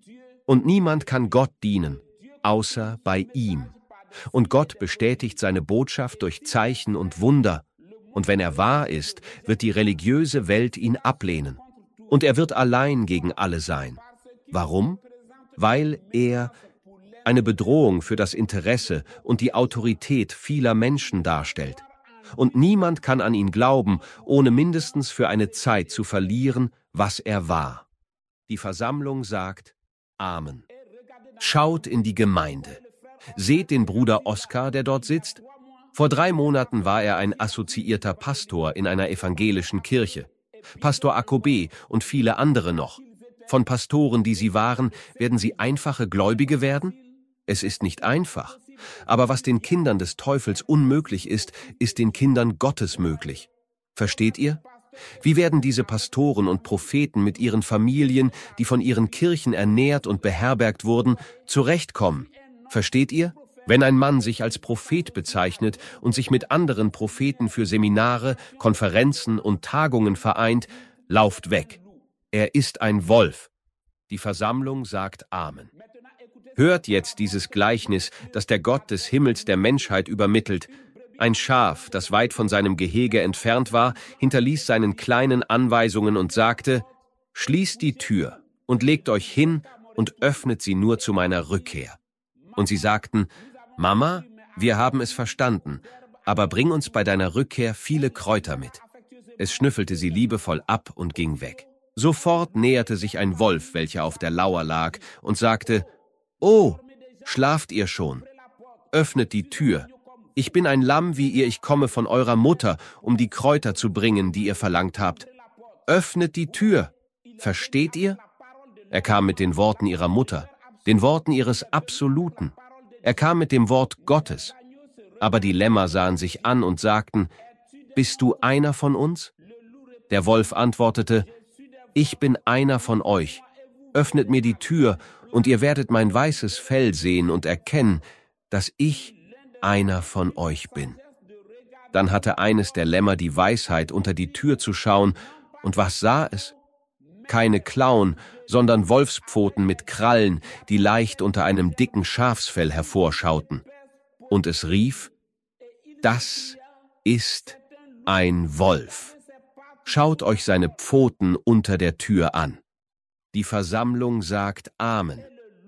Und niemand kann Gott dienen, außer bei ihm. Und Gott bestätigt seine Botschaft durch Zeichen und Wunder. Und wenn er wahr ist, wird die religiöse Welt ihn ablehnen. Und er wird allein gegen alle sein. Warum? Weil er eine Bedrohung für das Interesse und die Autorität vieler Menschen darstellt. Und niemand kann an ihn glauben, ohne mindestens für eine Zeit zu verlieren, was er war. Die Versammlung sagt Amen. Schaut in die Gemeinde. Seht den Bruder Oskar, der dort sitzt. Vor drei Monaten war er ein assoziierter Pastor in einer evangelischen Kirche. Pastor Akobe und viele andere noch. Von Pastoren, die sie waren, werden sie einfache Gläubige werden? Es ist nicht einfach. Aber was den Kindern des Teufels unmöglich ist, ist den Kindern Gottes möglich. Versteht ihr? Wie werden diese Pastoren und Propheten mit ihren Familien, die von ihren Kirchen ernährt und beherbergt wurden, zurechtkommen? Versteht ihr? Wenn ein Mann sich als Prophet bezeichnet und sich mit anderen Propheten für Seminare, Konferenzen und Tagungen vereint, lauft weg. Er ist ein Wolf. Die Versammlung sagt Amen. Hört jetzt dieses Gleichnis, das der Gott des Himmels der Menschheit übermittelt. Ein Schaf, das weit von seinem Gehege entfernt war, hinterließ seinen Kleinen Anweisungen und sagte, »Schließt die Tür und legt euch hin und öffnet sie nur zu meiner Rückkehr.« Und sie sagten, »Mama, wir haben es verstanden, aber bring uns bei deiner Rückkehr viele Kräuter mit.« Es schnüffelte sie liebevoll ab und ging weg. Sofort näherte sich ein Wolf, welcher auf der Lauer lag, und sagte, »Oh, schlaft ihr schon? Öffnet die Tür. Ich bin ein Lamm wie ihr, ich komme von eurer Mutter, um die Kräuter zu bringen, die ihr verlangt habt. Öffnet die Tür. Versteht ihr?« Er kam mit den Worten ihrer Mutter, den Worten ihres Absoluten. Er kam mit dem Wort Gottes. Aber die Lämmer sahen sich an und sagten, »Bist du einer von uns?« Der Wolf antwortete: Ich bin einer von euch. Öffnet mir die Tür, und ihr werdet mein weißes Fell sehen und erkennen, dass ich einer von euch bin. Dann hatte eines der Lämmer die Weisheit, unter die Tür zu schauen, und was sah es? Keine Klauen, sondern Wolfspfoten mit Krallen, die leicht unter einem dicken Schafsfell hervorschauten. Und es rief: Das ist ein Wolf. Schaut euch seine Pfoten unter der Tür an. Die Versammlung sagt Amen.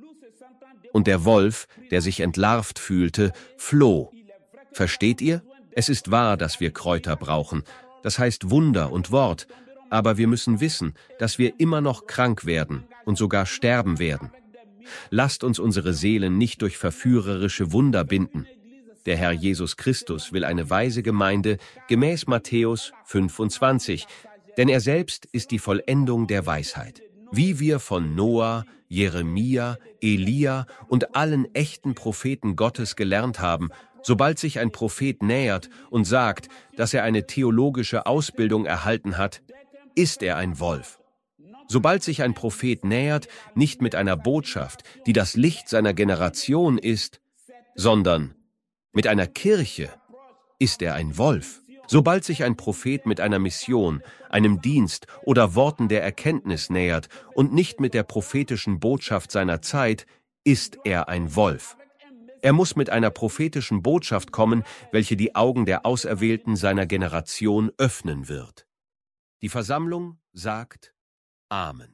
Und der Wolf, der sich entlarvt fühlte, floh. Versteht ihr? Es ist wahr, dass wir Kräuter brauchen, das heißt Wunder und Wort, aber wir müssen wissen, dass wir immer noch krank werden und sogar sterben werden. Lasst uns unsere Seelen nicht durch verführerische Wunder binden. Der Herr Jesus Christus will eine weise Gemeinde gemäß Matthäus fünfundzwanzig, denn er selbst ist die Vollendung der Weisheit. Wie wir von Noah, Jeremia, Elia und allen echten Propheten Gottes gelernt haben, sobald sich ein Prophet nähert und sagt, dass er eine theologische Ausbildung erhalten hat, ist er ein Wolf. Sobald sich ein Prophet nähert, nicht mit einer Botschaft, die das Licht seiner Generation ist, sondern mit einer Kirche, ist er ein Wolf. Sobald sich ein Prophet mit einer Mission, einem Dienst oder Worten der Erkenntnis nähert und nicht mit der prophetischen Botschaft seiner Zeit, ist er ein Wolf. Er muss mit einer prophetischen Botschaft kommen, welche die Augen der Auserwählten seiner Generation öffnen wird. Die Versammlung sagt Amen.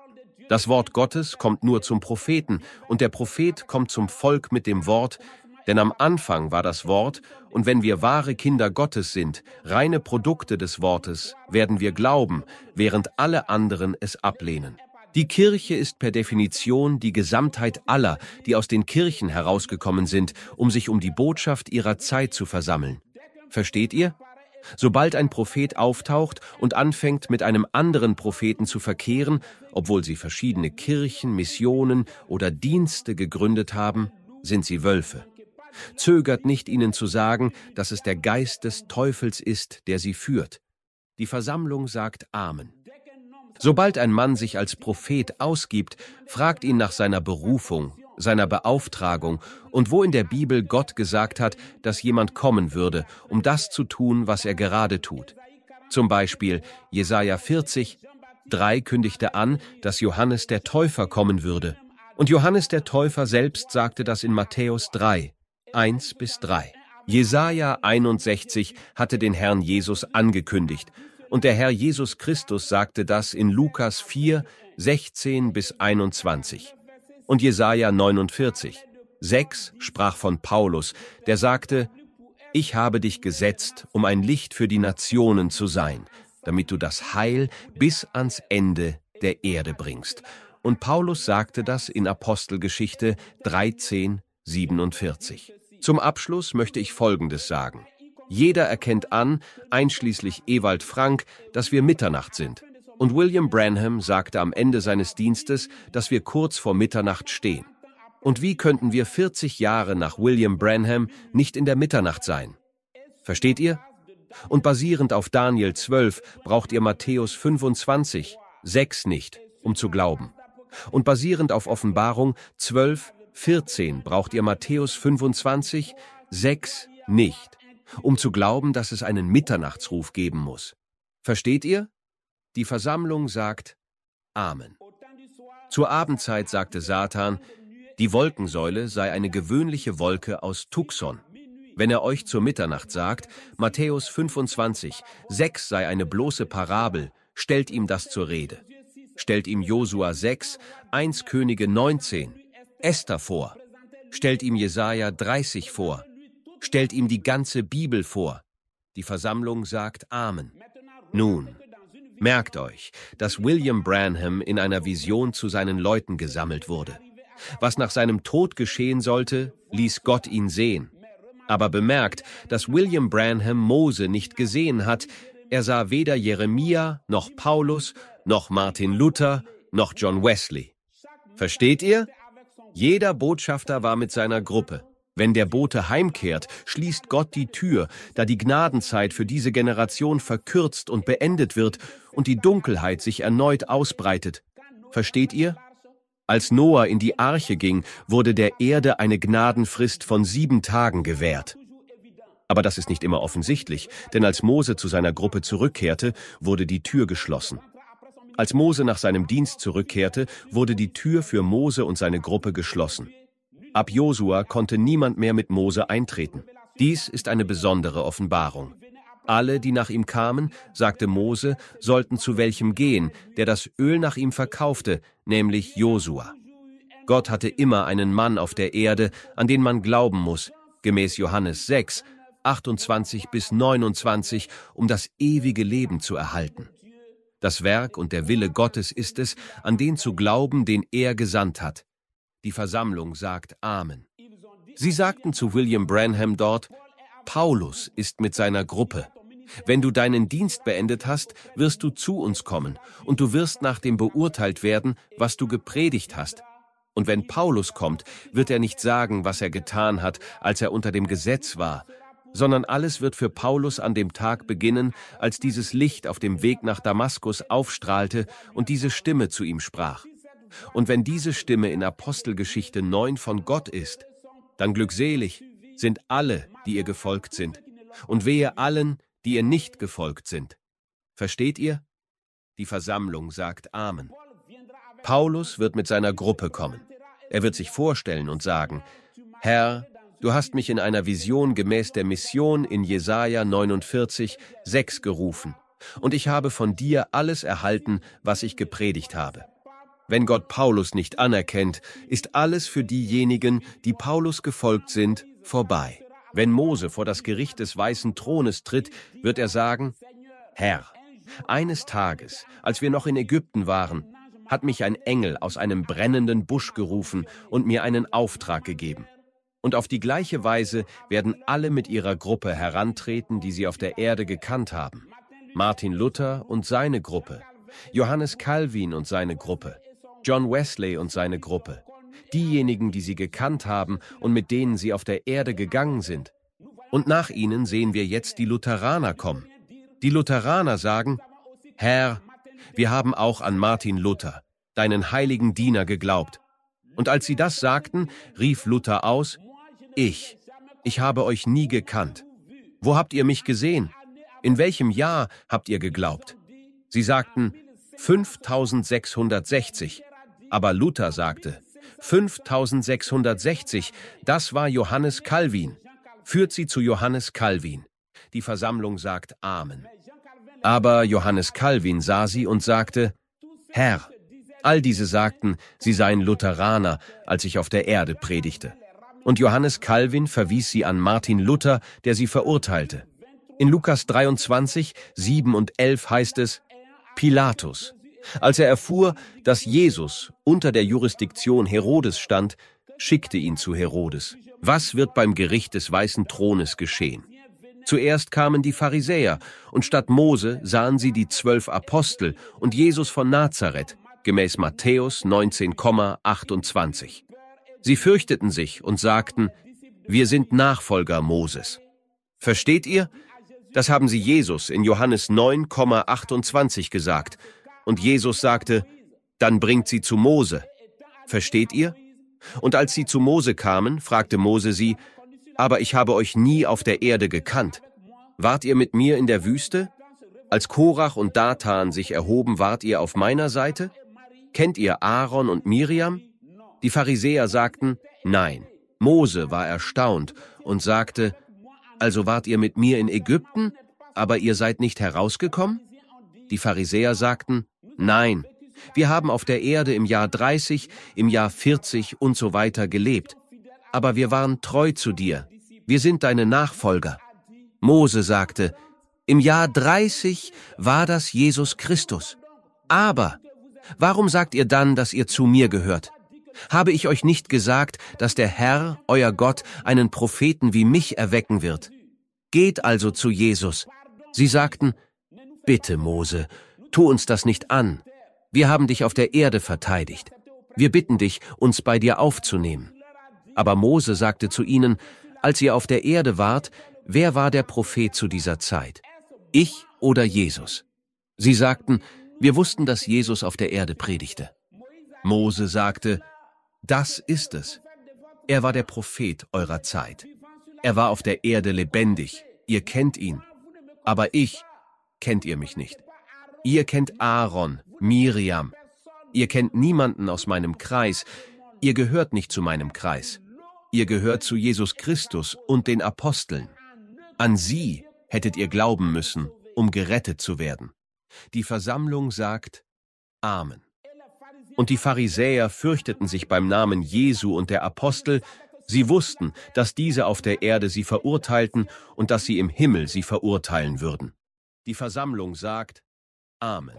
Das Wort Gottes kommt nur zum Propheten, und der Prophet kommt zum Volk mit dem Wort, denn am Anfang war das Wort, und wenn wir wahre Kinder Gottes sind, reine Produkte des Wortes, werden wir glauben, während alle anderen es ablehnen. Die Kirche ist per Definition die Gesamtheit aller, die aus den Kirchen herausgekommen sind, um sich um die Botschaft ihrer Zeit zu versammeln. Versteht ihr? Sobald ein Prophet auftaucht und anfängt, mit einem anderen Propheten zu verkehren, obwohl sie verschiedene Kirchen, Missionen oder Dienste gegründet haben, sind sie Wölfe. Zögert nicht, ihnen zu sagen, dass es der Geist des Teufels ist, der sie führt. Die Versammlung sagt Amen. Sobald ein Mann sich als Prophet ausgibt, fragt ihn nach seiner Berufung, seiner Beauftragung und wo in der Bibel Gott gesagt hat, dass jemand kommen würde, um das zu tun, was er gerade tut. Zum Beispiel Jesaja vierzig, drei kündigte an, dass Johannes der Täufer kommen würde. Und Johannes der Täufer selbst sagte das in Matthäus drei, eins bis drei. Jesaja einundsechzig hatte den Herrn Jesus angekündigt, und der Herr Jesus Christus sagte das in Lukas vier, sechzehn bis einundzwanzig. Und Jesaja neunundvierzig, sechs sprach von Paulus, der sagte: Ich habe dich gesetzt, um ein Licht für die Nationen zu sein, damit du das Heil bis ans Ende der Erde bringst. Und Paulus sagte das in Apostelgeschichte dreizehn, siebenundvierzig. Zum Abschluss möchte ich Folgendes sagen. Jeder erkennt an, einschließlich Ewald Frank, dass wir Mitternacht sind. Und William Branham sagte am Ende seines Dienstes, dass wir kurz vor Mitternacht stehen. Und wie könnten wir vierzig Jahre nach William Branham nicht in der Mitternacht sein? Versteht ihr? Und basierend auf Daniel zwölf braucht ihr Matthäus fünfundzwanzig, sechs nicht, um zu glauben. Und basierend auf Offenbarung zwölf, vierzehn braucht ihr Matthäus fünfundzwanzig, sechs nicht, um zu glauben, dass es einen Mitternachtsruf geben muss. Versteht ihr? Die Versammlung sagt Amen. Zur Abendzeit sagte Satan, die Wolkensäule sei eine gewöhnliche Wolke aus Tucson. Wenn er euch zur Mitternacht sagt, Matthäus fünfundzwanzig, sechs sei eine bloße Parabel, stellt ihm das zur Rede. Stellt ihm Josua sechs, eins Könige neunzehn, Esther vor. Stellt ihm Jesaja dreißig vor. Stellt ihm die ganze Bibel vor. Die Versammlung sagt Amen. Nun, merkt euch, dass William Branham in einer Vision zu seinen Leuten gesammelt wurde. Was nach seinem Tod geschehen sollte, ließ Gott ihn sehen. Aber bemerkt, dass William Branham Mose nicht gesehen hat. Er sah weder Jeremia, noch Paulus, noch Martin Luther, noch John Wesley. Versteht ihr? Jeder Botschafter war mit seiner Gruppe. Wenn der Bote heimkehrt, schließt Gott die Tür, da die Gnadenzeit für diese Generation verkürzt und beendet wird und die Dunkelheit sich erneut ausbreitet. Versteht ihr? Als Noah in die Arche ging, wurde der Erde eine Gnadenfrist von sieben Tagen gewährt. Aber das ist nicht immer offensichtlich, denn als Mose zu seiner Gruppe zurückkehrte, wurde die Tür geschlossen. Als Mose nach seinem Dienst zurückkehrte, wurde die Tür für Mose und seine Gruppe geschlossen. Ab Josua konnte niemand mehr mit Mose eintreten. Dies ist eine besondere Offenbarung. Alle, die nach ihm kamen, sagte Mose, sollten zu welchem gehen, der das Öl nach ihm verkaufte, nämlich Josua. Gott hatte immer einen Mann auf der Erde, an den man glauben muss, gemäß Johannes sechs, achtundzwanzig bis neunundzwanzig, um das ewige Leben zu erhalten. Das Werk und der Wille Gottes ist es, an den zu glauben, den er gesandt hat. Die Versammlung sagt Amen. Sie sagten zu William Branham dort, Paulus ist mit seiner Gruppe. Wenn du deinen Dienst beendet hast, wirst du zu uns kommen, und du wirst nach dem beurteilt werden, was du gepredigt hast. Und wenn Paulus kommt, wird er nicht sagen, was er getan hat, als er unter dem Gesetz war, sondern alles wird für Paulus an dem Tag beginnen, als dieses Licht auf dem Weg nach Damaskus aufstrahlte und diese Stimme zu ihm sprach. Und wenn diese Stimme in Apostelgeschichte neun von Gott ist, dann glückselig sind alle, die ihr gefolgt sind, und wehe allen, die ihr nicht gefolgt sind. Versteht ihr? Die Versammlung sagt Amen. Paulus wird mit seiner Gruppe kommen. Er wird sich vorstellen und sagen, Herr, du hast mich in einer Vision gemäß der Mission in Jesaja neunundvierzig, sechs gerufen, und ich habe von dir alles erhalten, was ich gepredigt habe. Wenn Gott Paulus nicht anerkennt, ist alles für diejenigen, die Paulus gefolgt sind, vorbei. Wenn Mose vor das Gericht des weißen Thrones tritt, wird er sagen, Herr, eines Tages, als wir noch in Ägypten waren, hat mich ein Engel aus einem brennenden Busch gerufen und mir einen Auftrag gegeben. Und auf die gleiche Weise werden alle mit ihrer Gruppe herantreten, die sie auf der Erde gekannt haben. Martin Luther und seine Gruppe, Johannes Calvin und seine Gruppe, John Wesley und seine Gruppe, diejenigen, die sie gekannt haben und mit denen sie auf der Erde gegangen sind. Und nach ihnen sehen wir jetzt die Lutheraner kommen. Die Lutheraner sagen, Herr, wir haben auch an Martin Luther, deinen heiligen Diener, geglaubt. Und als sie das sagten, rief Luther aus, Ich, ich habe euch nie gekannt. Wo habt ihr mich gesehen? In welchem Jahr habt ihr geglaubt? Sie sagten, fünftausendsechshundertsechzig. Aber Luther sagte, fünftausendsechshundertsechzig, das war Johannes Calvin. Führt sie zu Johannes Calvin. Die Versammlung sagt Amen. Aber Johannes Calvin sah sie und sagte, Herr, all diese sagten, sie seien Lutheraner, als ich auf der Erde predigte. Und Johannes Calvin verwies sie an Martin Luther, der sie verurteilte. In Lukas dreiundzwanzig, sieben und elf heißt es, Pilatus, als er erfuhr, dass Jesus unter der Jurisdiktion Herodes stand, schickte ihn zu Herodes. Was wird beim Gericht des weißen Thrones geschehen? Zuerst kamen die Pharisäer, und statt Mose sahen sie die zwölf Apostel und Jesus von Nazareth, gemäß Matthäus neunzehn, achtundzwanzig. Sie fürchteten sich und sagten, wir sind Nachfolger Moses. Versteht ihr? Das haben sie Jesus in Johannes neun, achtundzwanzig gesagt. Und Jesus sagte, dann bringt sie zu Mose. Versteht ihr? Und als sie zu Mose kamen, fragte Mose sie, aber ich habe euch nie auf der Erde gekannt. Wart ihr mit mir in der Wüste? Als Korach und Datan sich erhoben, wart ihr auf meiner Seite? Kennt ihr Aaron und Miriam? Die Pharisäer sagten, nein. Mose war erstaunt und sagte, also wart ihr mit mir in Ägypten, aber ihr seid nicht herausgekommen? Die Pharisäer sagten, nein, wir haben auf der Erde im Jahr dreißig, im Jahr vierzig und so weiter gelebt. Aber wir waren treu zu dir. Wir sind deine Nachfolger. Mose sagte, im Jahr dreißig war das Jesus Christus. Aber warum sagt ihr dann, dass ihr zu mir gehört? Habe ich euch nicht gesagt, dass der Herr, euer Gott, einen Propheten wie mich erwecken wird? Geht also zu Jesus. Sie sagten, bitte, Mose, tu uns das nicht an. Wir haben dich auf der Erde verteidigt. Wir bitten dich, uns bei dir aufzunehmen. Aber Mose sagte zu ihnen: Als ihr auf der Erde wart, wer war der Prophet zu dieser Zeit? Ich oder Jesus? Sie sagten: Wir wussten, dass Jesus auf der Erde predigte. Mose sagte: Das ist es. Er war der Prophet eurer Zeit. Er war auf der Erde lebendig. Ihr kennt ihn. Aber ich kennt ihr mich nicht. Ihr kennt Aaron, Miriam. Ihr kennt niemanden aus meinem Kreis. Ihr gehört nicht zu meinem Kreis. Ihr gehört zu Jesus Christus und den Aposteln. An sie hättet ihr glauben müssen, um gerettet zu werden. Die Versammlung sagt Amen. Und die Pharisäer fürchteten sich beim Namen Jesu und der Apostel. Sie wussten, dass diese auf der Erde sie verurteilten und dass sie im Himmel sie verurteilen würden. Die Versammlung sagt Amen.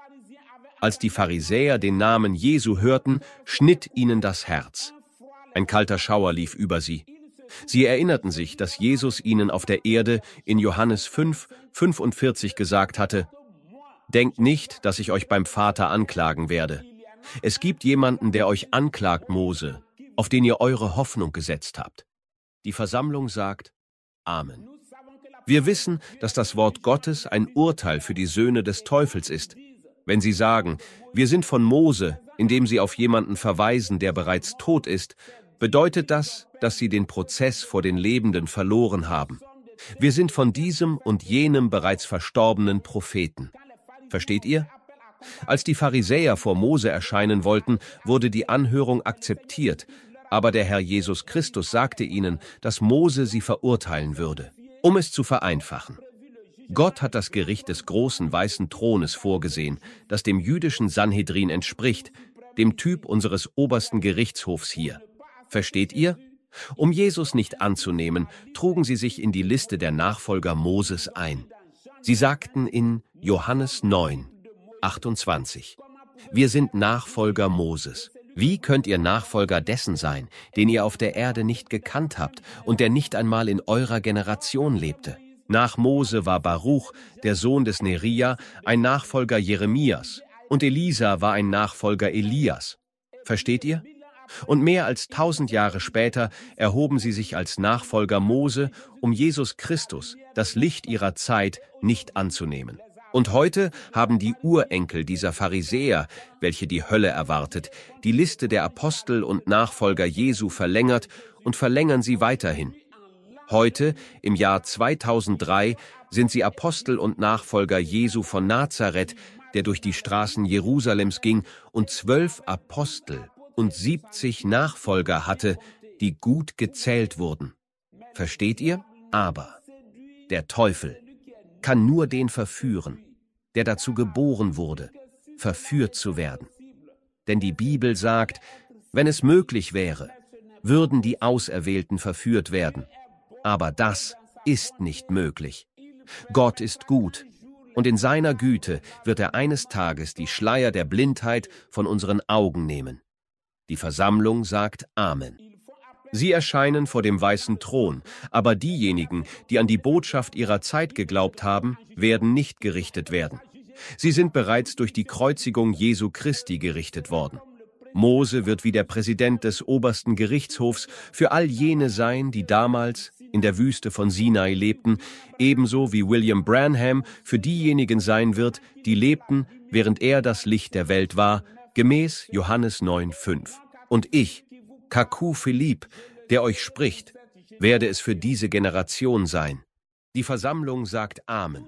Als die Pharisäer den Namen Jesu hörten, schnitt ihnen das Herz. Ein kalter Schauer lief über sie. Sie erinnerten sich, dass Jesus ihnen auf der Erde in Johannes fünf, fünfundvierzig gesagt hatte: Denkt nicht, dass ich euch beim Vater anklagen werde. Es gibt jemanden, der euch anklagt, Mose, auf den ihr eure Hoffnung gesetzt habt. Die Versammlung sagt Amen. Wir wissen, dass das Wort Gottes ein Urteil für die Söhne des Teufels ist. Wenn sie sagen, wir sind von Mose, indem sie auf jemanden verweisen, der bereits tot ist, bedeutet das, dass sie den Prozess vor den Lebenden verloren haben. Wir sind von diesem und jenem bereits verstorbenen Propheten. Versteht ihr? Als die Pharisäer vor Mose erscheinen wollten, wurde die Anhörung akzeptiert, aber der Herr Jesus Christus sagte ihnen, dass Mose sie verurteilen würde, um es zu vereinfachen. Gott hat das Gericht des großen weißen Thrones vorgesehen, das dem jüdischen Sanhedrin entspricht, dem Typ unseres obersten Gerichtshofs hier. Versteht ihr? Um Jesus nicht anzunehmen, trugen sie sich in die Liste der Nachfolger Moses ein. Sie sagten in Johannes neun, achtundzwanzig: Wir sind Nachfolger Moses. Wie könnt ihr Nachfolger dessen sein, den ihr auf der Erde nicht gekannt habt und der nicht einmal in eurer Generation lebte? Nach Mose war Baruch, der Sohn des Neria, ein Nachfolger Jeremias, und Elisa war ein Nachfolger Elias. Versteht ihr? Und mehr als tausend Jahre später erhoben sie sich als Nachfolger Mose, um Jesus Christus, das Licht ihrer Zeit, nicht anzunehmen. Und heute haben die Urenkel dieser Pharisäer, welche die Hölle erwartet, die Liste der Apostel und Nachfolger Jesu verlängert und verlängern sie weiterhin. Heute, im Jahr zweitausenddrei, sind sie Apostel und Nachfolger Jesu von Nazareth, der durch die Straßen Jerusalems ging und zwölf Apostel und siebzig Nachfolger hatte, die gut gezählt wurden. Versteht ihr? Aber der Teufel kann nur den verführen, der dazu geboren wurde, verführt zu werden. Denn die Bibel sagt, wenn es möglich wäre, würden die Auserwählten verführt werden. Aber das ist nicht möglich. Gott ist gut, und in seiner Güte wird er eines Tages die Schleier der Blindheit von unseren Augen nehmen. Die Versammlung sagt Amen. Sie erscheinen vor dem weißen Thron, aber diejenigen, die an die Botschaft ihrer Zeit geglaubt haben, werden nicht gerichtet werden. Sie sind bereits durch die Kreuzigung Jesu Christi gerichtet worden. Mose wird wie der Präsident des obersten Gerichtshofs für all jene sein, die damals in der Wüste von Sinai lebten, ebenso wie William Branham für diejenigen sein wird, die lebten, während er das Licht der Welt war, gemäß Johannes neun, fünf. Und ich, Kaku Philipp, der euch spricht, werde es für diese Generation sein. Die Versammlung sagt Amen.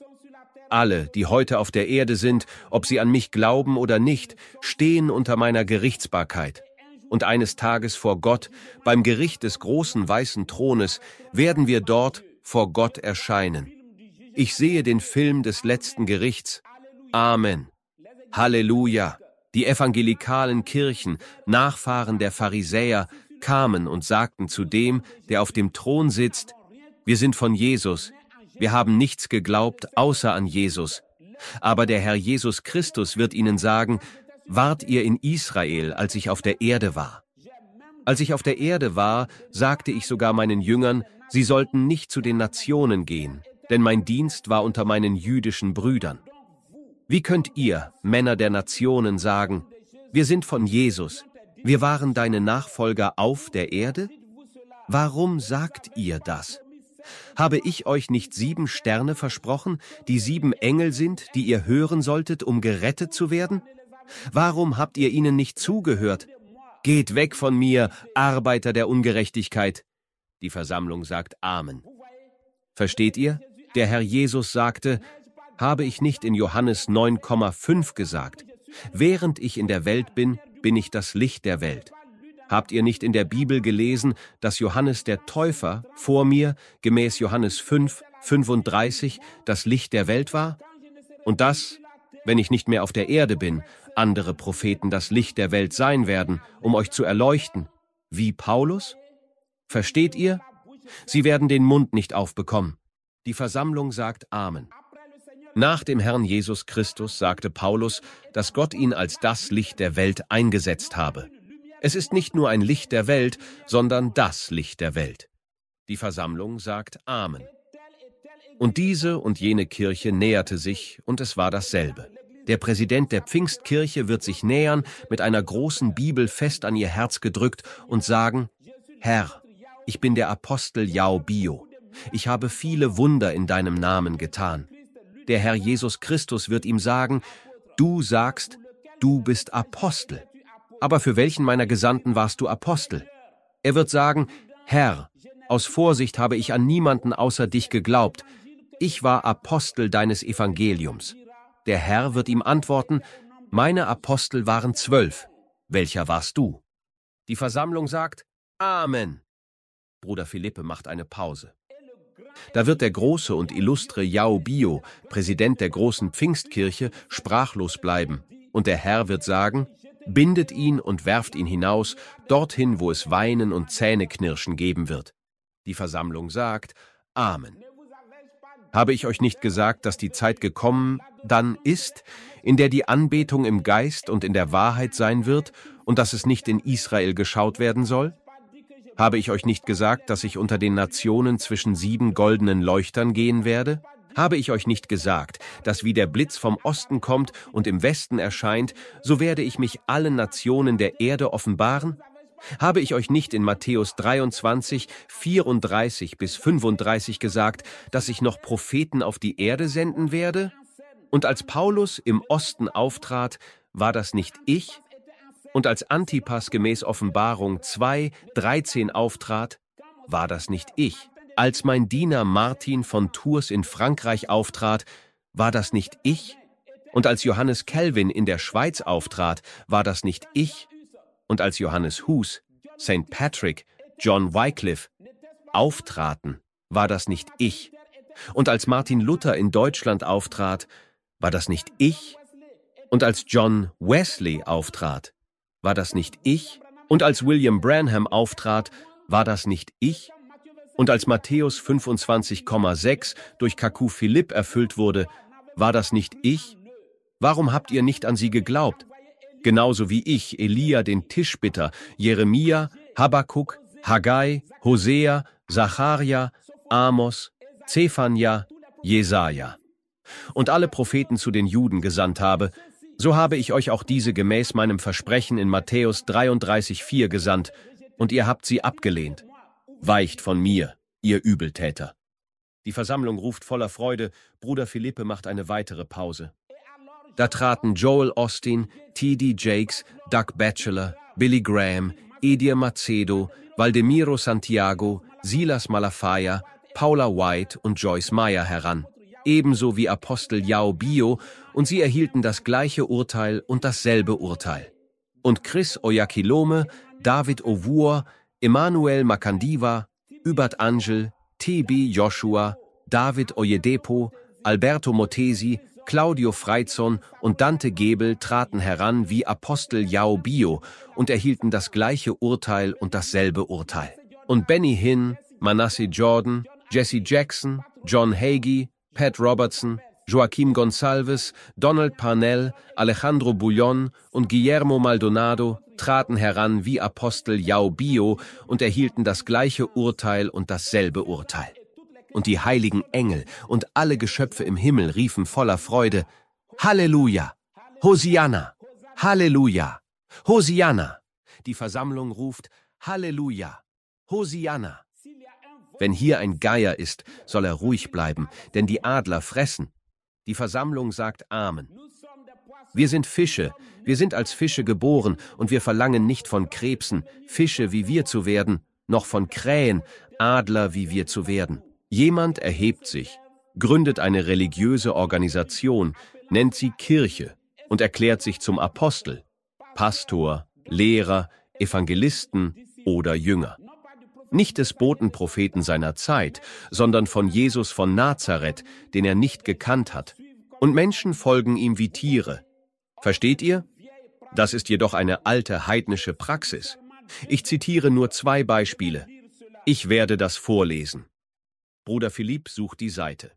Alle, die heute auf der Erde sind, ob sie an mich glauben oder nicht, stehen unter meiner Gerichtsbarkeit. Und eines Tages vor Gott, beim Gericht des großen weißen Thrones, werden wir dort vor Gott erscheinen. Ich sehe den Film des letzten Gerichts. Amen. Halleluja. Die evangelikalen Kirchen, Nachfahren der Pharisäer, kamen und sagten zu dem, der auf dem Thron sitzt: Wir sind von Jesus. Wir haben nichts geglaubt, außer an Jesus. Aber der Herr Jesus Christus wird ihnen sagen: Wart ihr in Israel, als ich auf der Erde war? Als ich auf der Erde war, sagte ich sogar meinen Jüngern, sie sollten nicht zu den Nationen gehen, denn mein Dienst war unter meinen jüdischen Brüdern. Wie könnt ihr, Männer der Nationen, sagen: Wir sind von Jesus, Wir waren deine Nachfolger auf der Erde? Warum sagt ihr das? Habe ich euch nicht sieben Sterne versprochen, die sieben Engel sind, die ihr hören solltet, um gerettet zu werden? Warum habt ihr ihnen nicht zugehört? Geht weg von mir, Arbeiter der Ungerechtigkeit. Die Versammlung sagt Amen. Versteht ihr? Der Herr Jesus sagte, habe ich nicht in Johannes neun Komma fünf gesagt, während ich in der Welt bin, bin ich das Licht der Welt. Habt ihr nicht in der Bibel gelesen, dass Johannes der Täufer vor mir, gemäß Johannes fünf, fünfunddreißig, das Licht der Welt war? Und dass, wenn ich nicht mehr auf der Erde bin, andere Propheten das Licht der Welt sein werden, um euch zu erleuchten, wie Paulus? Versteht ihr? Sie werden den Mund nicht aufbekommen. Die Versammlung sagt Amen. Nach dem Herrn Jesus Christus sagte Paulus, dass Gott ihn als das Licht der Welt eingesetzt habe. Es ist nicht nur ein Licht der Welt, sondern das Licht der Welt. Die Versammlung sagt Amen. Und diese und jene Kirche näherte sich, und es war dasselbe. Der Präsident der Pfingstkirche wird sich nähern, mit einer großen Bibel fest an ihr Herz gedrückt und sagen, Herr, ich bin der Apostel Yao Bio. Ich habe viele Wunder in deinem Namen getan. Der Herr Jesus Christus wird ihm sagen, du sagst, du bist Apostel. Aber für welchen meiner Gesandten warst du Apostel? Er wird sagen, Herr, aus Vorsicht habe ich an niemanden außer dich geglaubt. Ich war Apostel deines Evangeliums. Der Herr wird ihm antworten, meine Apostel waren zwölf. Welcher warst du? Die Versammlung sagt, Amen. Bruder Philippe macht eine Pause. Da wird der große und illustre Yao Bio, Präsident der großen Pfingstkirche, sprachlos bleiben. Und der Herr wird sagen, bindet ihn und werft ihn hinaus, dorthin, wo es Weinen und Zähneknirschen geben wird. Die Versammlung sagt, Amen. Habe ich euch nicht gesagt, dass die Zeit gekommen dann ist, in der die Anbetung im Geist und in der Wahrheit sein wird und dass es nicht in Israel geschaut werden soll? Habe ich euch nicht gesagt, dass ich unter den Nationen zwischen sieben goldenen Leuchtern gehen werde? Habe ich euch nicht gesagt, dass wie der Blitz vom Osten kommt und im Westen erscheint, so werde ich mich allen Nationen der Erde offenbaren? Habe ich euch nicht in Matthäus dreiundzwanzig, vierunddreißig bis fünfunddreißig gesagt, dass ich noch Propheten auf die Erde senden werde? Und als Paulus im Osten auftrat, war das nicht ich? Und als Antipas gemäß Offenbarung zwei, dreizehn auftrat, war das nicht ich? Als mein Diener Martin von Tours in Frankreich auftrat, war das nicht ich? Und als Johannes Calvin in der Schweiz auftrat, war das nicht ich? Und als Johannes Hus, Sankt Patrick, John Wycliffe auftraten, war das nicht ich? Und als Martin Luther in Deutschland auftrat, war das nicht ich? Und als John Wesley auftrat, war das nicht ich? Und als William Branham auftrat, war das nicht ich? Und als Matthäus fünfundzwanzig Komma sechs durch Kaku Philipp erfüllt wurde, war das nicht ich? Warum habt ihr nicht an sie geglaubt? Genauso wie ich Elia den Tischbitter, Jeremia, Habakuk, Haggai, Hosea, Sacharja, Amos, Zephania, Jesaja und alle Propheten zu den Juden gesandt habe, so habe ich euch auch diese gemäß meinem Versprechen in Matthäus dreiunddreißig Komma vier gesandt, und ihr habt sie abgelehnt. Weicht von mir, ihr Übeltäter. Die Versammlung ruft voller Freude, Bruder Philippe macht eine weitere Pause. Da traten Joel Osteen, T D Jakes, Doug Batchelor, Billy Graham, Edir Macedo, Valdemiro Santiago, Silas Malafaia, Paula White und Joyce Meyer heran, ebenso wie Apostel Yao Bio, und sie erhielten das gleiche Urteil und dasselbe Urteil. Und Chris Oyakhilome, David Ovuor, Emmanuel Makandiwa, Hubert Angel, T B Joshua, David Oyedepo, Alberto Motesi, Claudio Freizon und Dante Gebel traten heran wie Apostel Yao Bio und erhielten das gleiche Urteil und dasselbe Urteil. Und Benny Hinn, Manasseh Jordan, Jesse Jackson, John Hagee, Pat Robertson, Joaquim Gonsalves, Donald Parnell, Alejandro Bouillon und Guillermo Maldonado traten heran wie Apostel Yao Bio und erhielten das gleiche Urteil und dasselbe Urteil. Und die heiligen Engel und alle Geschöpfe im Himmel riefen voller Freude, Halleluja! Hosianna! Halleluja! Hosianna! Die Versammlung ruft Halleluja, Hosianna. Wenn hier ein Geier ist, soll er ruhig bleiben, denn die Adler fressen. Die Versammlung sagt Amen. Wir sind Fische, wir sind als Fische geboren, und wir verlangen nicht von Krebsen, Fische wie wir zu werden, noch von Krähen, Adler wie wir zu werden. Jemand erhebt sich, gründet eine religiöse Organisation, nennt sie Kirche und erklärt sich zum Apostel, Pastor, Lehrer, Evangelisten oder Jünger. Nicht des Botenpropheten seiner Zeit, sondern von Jesus von Nazareth, den er nicht gekannt hat. Und Menschen folgen ihm wie Tiere. Versteht ihr? Das ist jedoch eine alte heidnische Praxis. Ich zitiere nur zwei Beispiele. Ich werde das vorlesen. Bruder Philipp sucht die Seite.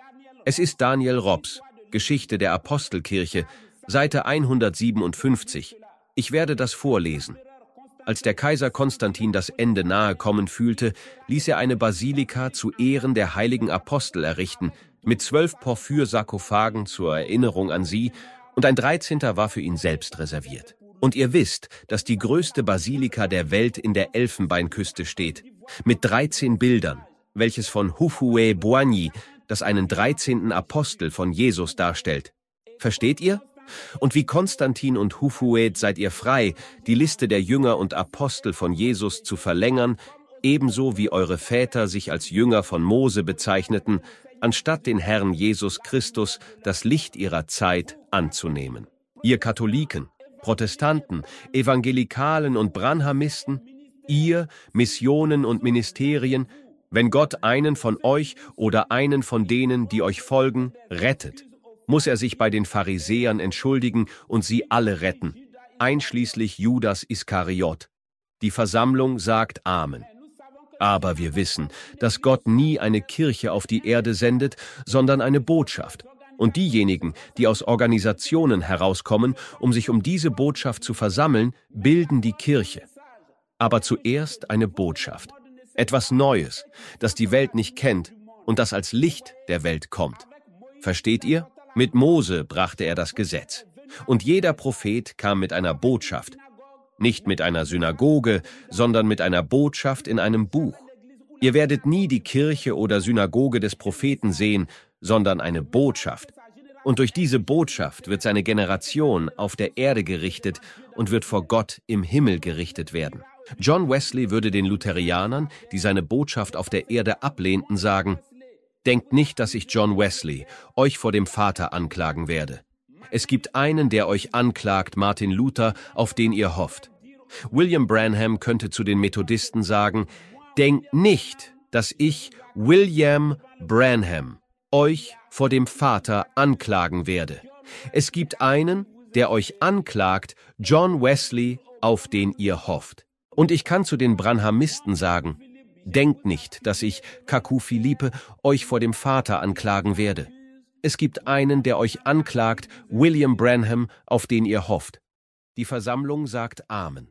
Es ist Daniel Robs, Geschichte der Apostelkirche, Seite hundertsiebenundfünfzig. Ich werde das vorlesen. Als der Kaiser Konstantin das Ende nahe kommen fühlte, ließ er eine Basilika zu Ehren der heiligen Apostel errichten, mit zwölf Porphyr-Sarkophagen zur Erinnerung an sie, und ein dreizehnter war für ihn selbst reserviert. Und ihr wisst, dass die größte Basilika der Welt in der Elfenbeinküste steht, mit dreizehn Bildern, welches von Houphouët-Boigny, das einen dreizehnten Apostel von Jesus darstellt. Versteht ihr? Und wie Konstantin und Houphouët seid ihr frei, die Liste der Jünger und Apostel von Jesus zu verlängern, ebenso wie eure Väter sich als Jünger von Mose bezeichneten, anstatt den Herrn Jesus Christus, das Licht ihrer Zeit, anzunehmen. Ihr Katholiken, Protestanten, Evangelikalen und Branhamisten, ihr Missionen und Ministerien, wenn Gott einen von euch oder einen von denen, die euch folgen, rettet, muss er sich bei den Pharisäern entschuldigen und sie alle retten, einschließlich Judas Iskariot. Die Versammlung sagt Amen. Aber wir wissen, dass Gott nie eine Kirche auf die Erde sendet, sondern eine Botschaft. Und diejenigen, die aus Organisationen herauskommen, um sich um diese Botschaft zu versammeln, bilden die Kirche. Aber zuerst eine Botschaft. Etwas Neues, das die Welt nicht kennt und das als Licht der Welt kommt. Versteht ihr? Mit Mose brachte er das Gesetz. Und jeder Prophet kam mit einer Botschaft. Nicht mit einer Synagoge, sondern mit einer Botschaft in einem Buch. Ihr werdet nie die Kirche oder Synagoge des Propheten sehen, sondern eine Botschaft. Und durch diese Botschaft wird seine Generation auf der Erde gerichtet und wird vor Gott im Himmel gerichtet werden. John Wesley würde den Lutherianern, die seine Botschaft auf der Erde ablehnten, sagen: Denkt nicht, dass ich John Wesley euch vor dem Vater anklagen werde. Es gibt einen, der euch anklagt, Martin Luther, auf den ihr hofft. William Branham könnte zu den Methodisten sagen: Denkt nicht, dass ich, William Branham, euch vor dem Vater anklagen werde. Es gibt einen, der euch anklagt, John Wesley, auf den ihr hofft. Und ich kann zu den Branhamisten sagen: Denkt nicht, dass ich, Kaku Philippe, euch vor dem Vater anklagen werde. Es gibt einen, der euch anklagt, William Branham, auf den ihr hofft. Die Versammlung sagt Amen.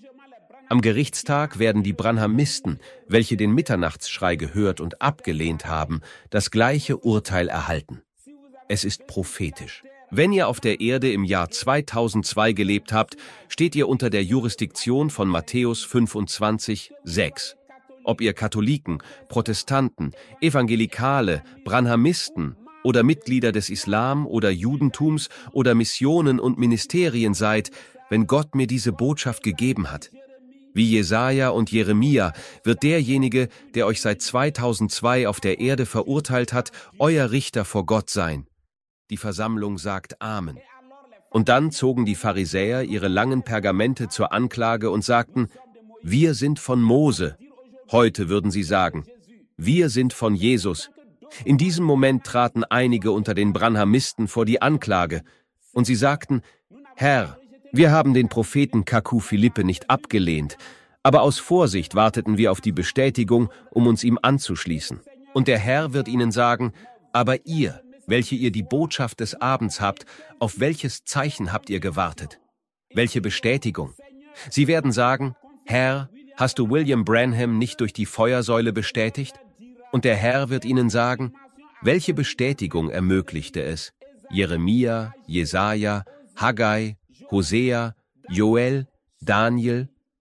Am Gerichtstag werden die Branhamisten, welche den Mitternachtsschrei gehört und abgelehnt haben, das gleiche Urteil erhalten. Es ist prophetisch. Wenn ihr auf der Erde im Jahr zweitausendzwei gelebt habt, steht ihr unter der Jurisdiktion von Matthäus fünfundzwanzig, sechs. Ob ihr Katholiken, Protestanten, Evangelikale, Branhamisten oder Mitglieder des Islam oder Judentums oder Missionen und Ministerien seid, wenn Gott mir diese Botschaft gegeben hat. Wie Jesaja und Jeremia wird derjenige, der euch seit zweitausendzwei auf der Erde verurteilt hat, euer Richter vor Gott sein. Die Versammlung sagt Amen. Und dann zogen die Pharisäer ihre langen Pergamente zur Anklage und sagten: Wir sind von Mose. Heute würden sie sagen: Wir sind von Jesus. In diesem Moment traten einige unter den Branhamisten vor die Anklage, und sie sagten: Herr, wir haben den Propheten Kaku Philippe nicht abgelehnt, aber aus Vorsicht warteten wir auf die Bestätigung, um uns ihm anzuschließen. Und der Herr wird ihnen sagen: Aber ihr, welche ihr die Botschaft des Abends habt, auf welches Zeichen habt ihr gewartet? Welche Bestätigung? Sie werden sagen: Herr, hast du William Branham nicht durch die Feuersäule bestätigt? Und der Herr wird ihnen sagen: Welche Bestätigung ermöglichte es? Jeremia, Jesaja, Haggai, Hosea, Joel, Daniel,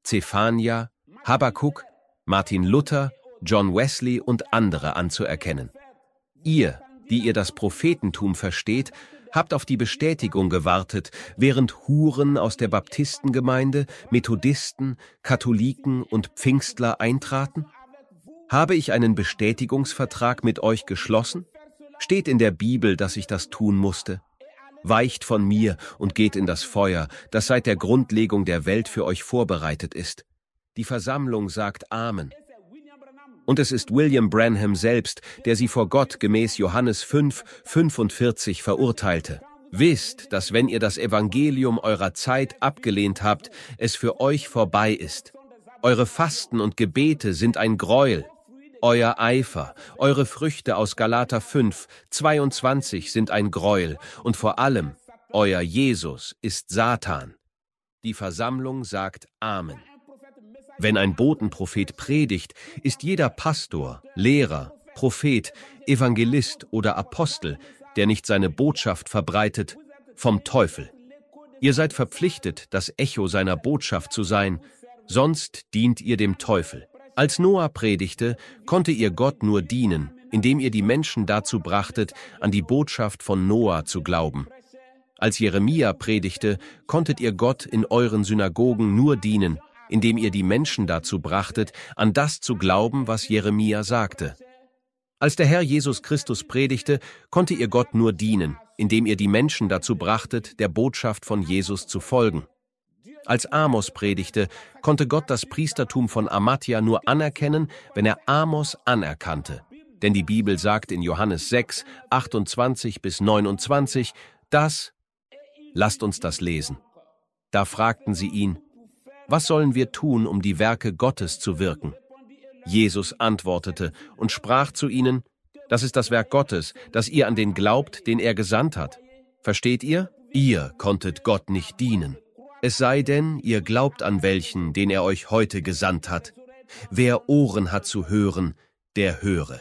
Zephania, Habakuk, Martin Luther, John Wesley und andere anzuerkennen. Ihr, die ihr das Prophetentum versteht, habt auf die Bestätigung gewartet, während Huren aus der Baptistengemeinde, Methodisten, Katholiken und Pfingstler eintraten? Habe ich einen Bestätigungsvertrag mit euch geschlossen? Steht in der Bibel, dass ich das tun musste? Weicht von mir und geht in das Feuer, das seit der Grundlegung der Welt für euch vorbereitet ist. Die Versammlung sagt Amen. Und es ist William Branham selbst, der sie vor Gott gemäß Johannes fünf, fünfundvierzig verurteilte. Wisst, dass wenn ihr das Evangelium eurer Zeit abgelehnt habt, es für euch vorbei ist. Eure Fasten und Gebete sind ein Gräuel. Euer Eifer, eure Früchte aus Galater fünf, zweiundzwanzig sind ein Gräuel. Und vor allem, euer Jesus ist Satan. Die Versammlung sagt Amen. Wenn ein Botenprophet predigt, ist jeder Pastor, Lehrer, Prophet, Evangelist oder Apostel, der nicht seine Botschaft verbreitet, vom Teufel. Ihr seid verpflichtet, das Echo seiner Botschaft zu sein, sonst dient ihr dem Teufel. Als Noah predigte, konnte ihr Gott nur dienen, indem ihr die Menschen dazu brachtet, an die Botschaft von Noah zu glauben. Als Jeremia predigte, konntet ihr Gott in euren Synagogen nur dienen, indem ihr die Menschen dazu brachtet, an das zu glauben, was Jeremia sagte. Als der Herr Jesus Christus predigte, konnte ihr Gott nur dienen, indem ihr die Menschen dazu brachtet, der Botschaft von Jesus zu folgen. Als Amos predigte, konnte Gott das Priestertum von Amatja nur anerkennen, wenn er Amos anerkannte. Denn die Bibel sagt in Johannes sechs, achtundzwanzig bis neunundzwanzig, dass, lasst uns das lesen. Da fragten sie ihn, was sollen wir tun, um die Werke Gottes zu wirken? Jesus antwortete und sprach zu ihnen, das ist das Werk Gottes, dass ihr an den glaubt, den er gesandt hat. Versteht ihr? Ihr konntet Gott nicht dienen. Es sei denn, ihr glaubt an welchen, den er euch heute gesandt hat. Wer Ohren hat zu hören, der höre.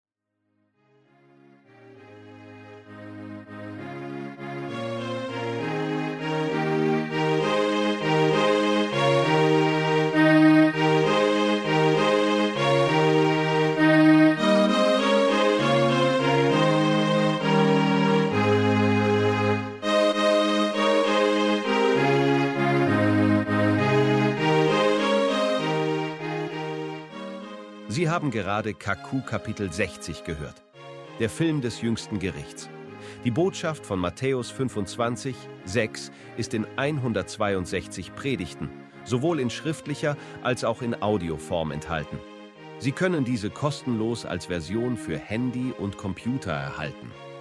Sie haben gerade K Q Kapitel sechzig gehört, der Film des jüngsten Gerichts. Die Botschaft von Matthäus fünfundzwanzig, sechs ist in hundertzweiundsechzig Predigten, sowohl in schriftlicher als auch in Audioform enthalten. Sie können diese kostenlos als Version für Handy und Computer erhalten.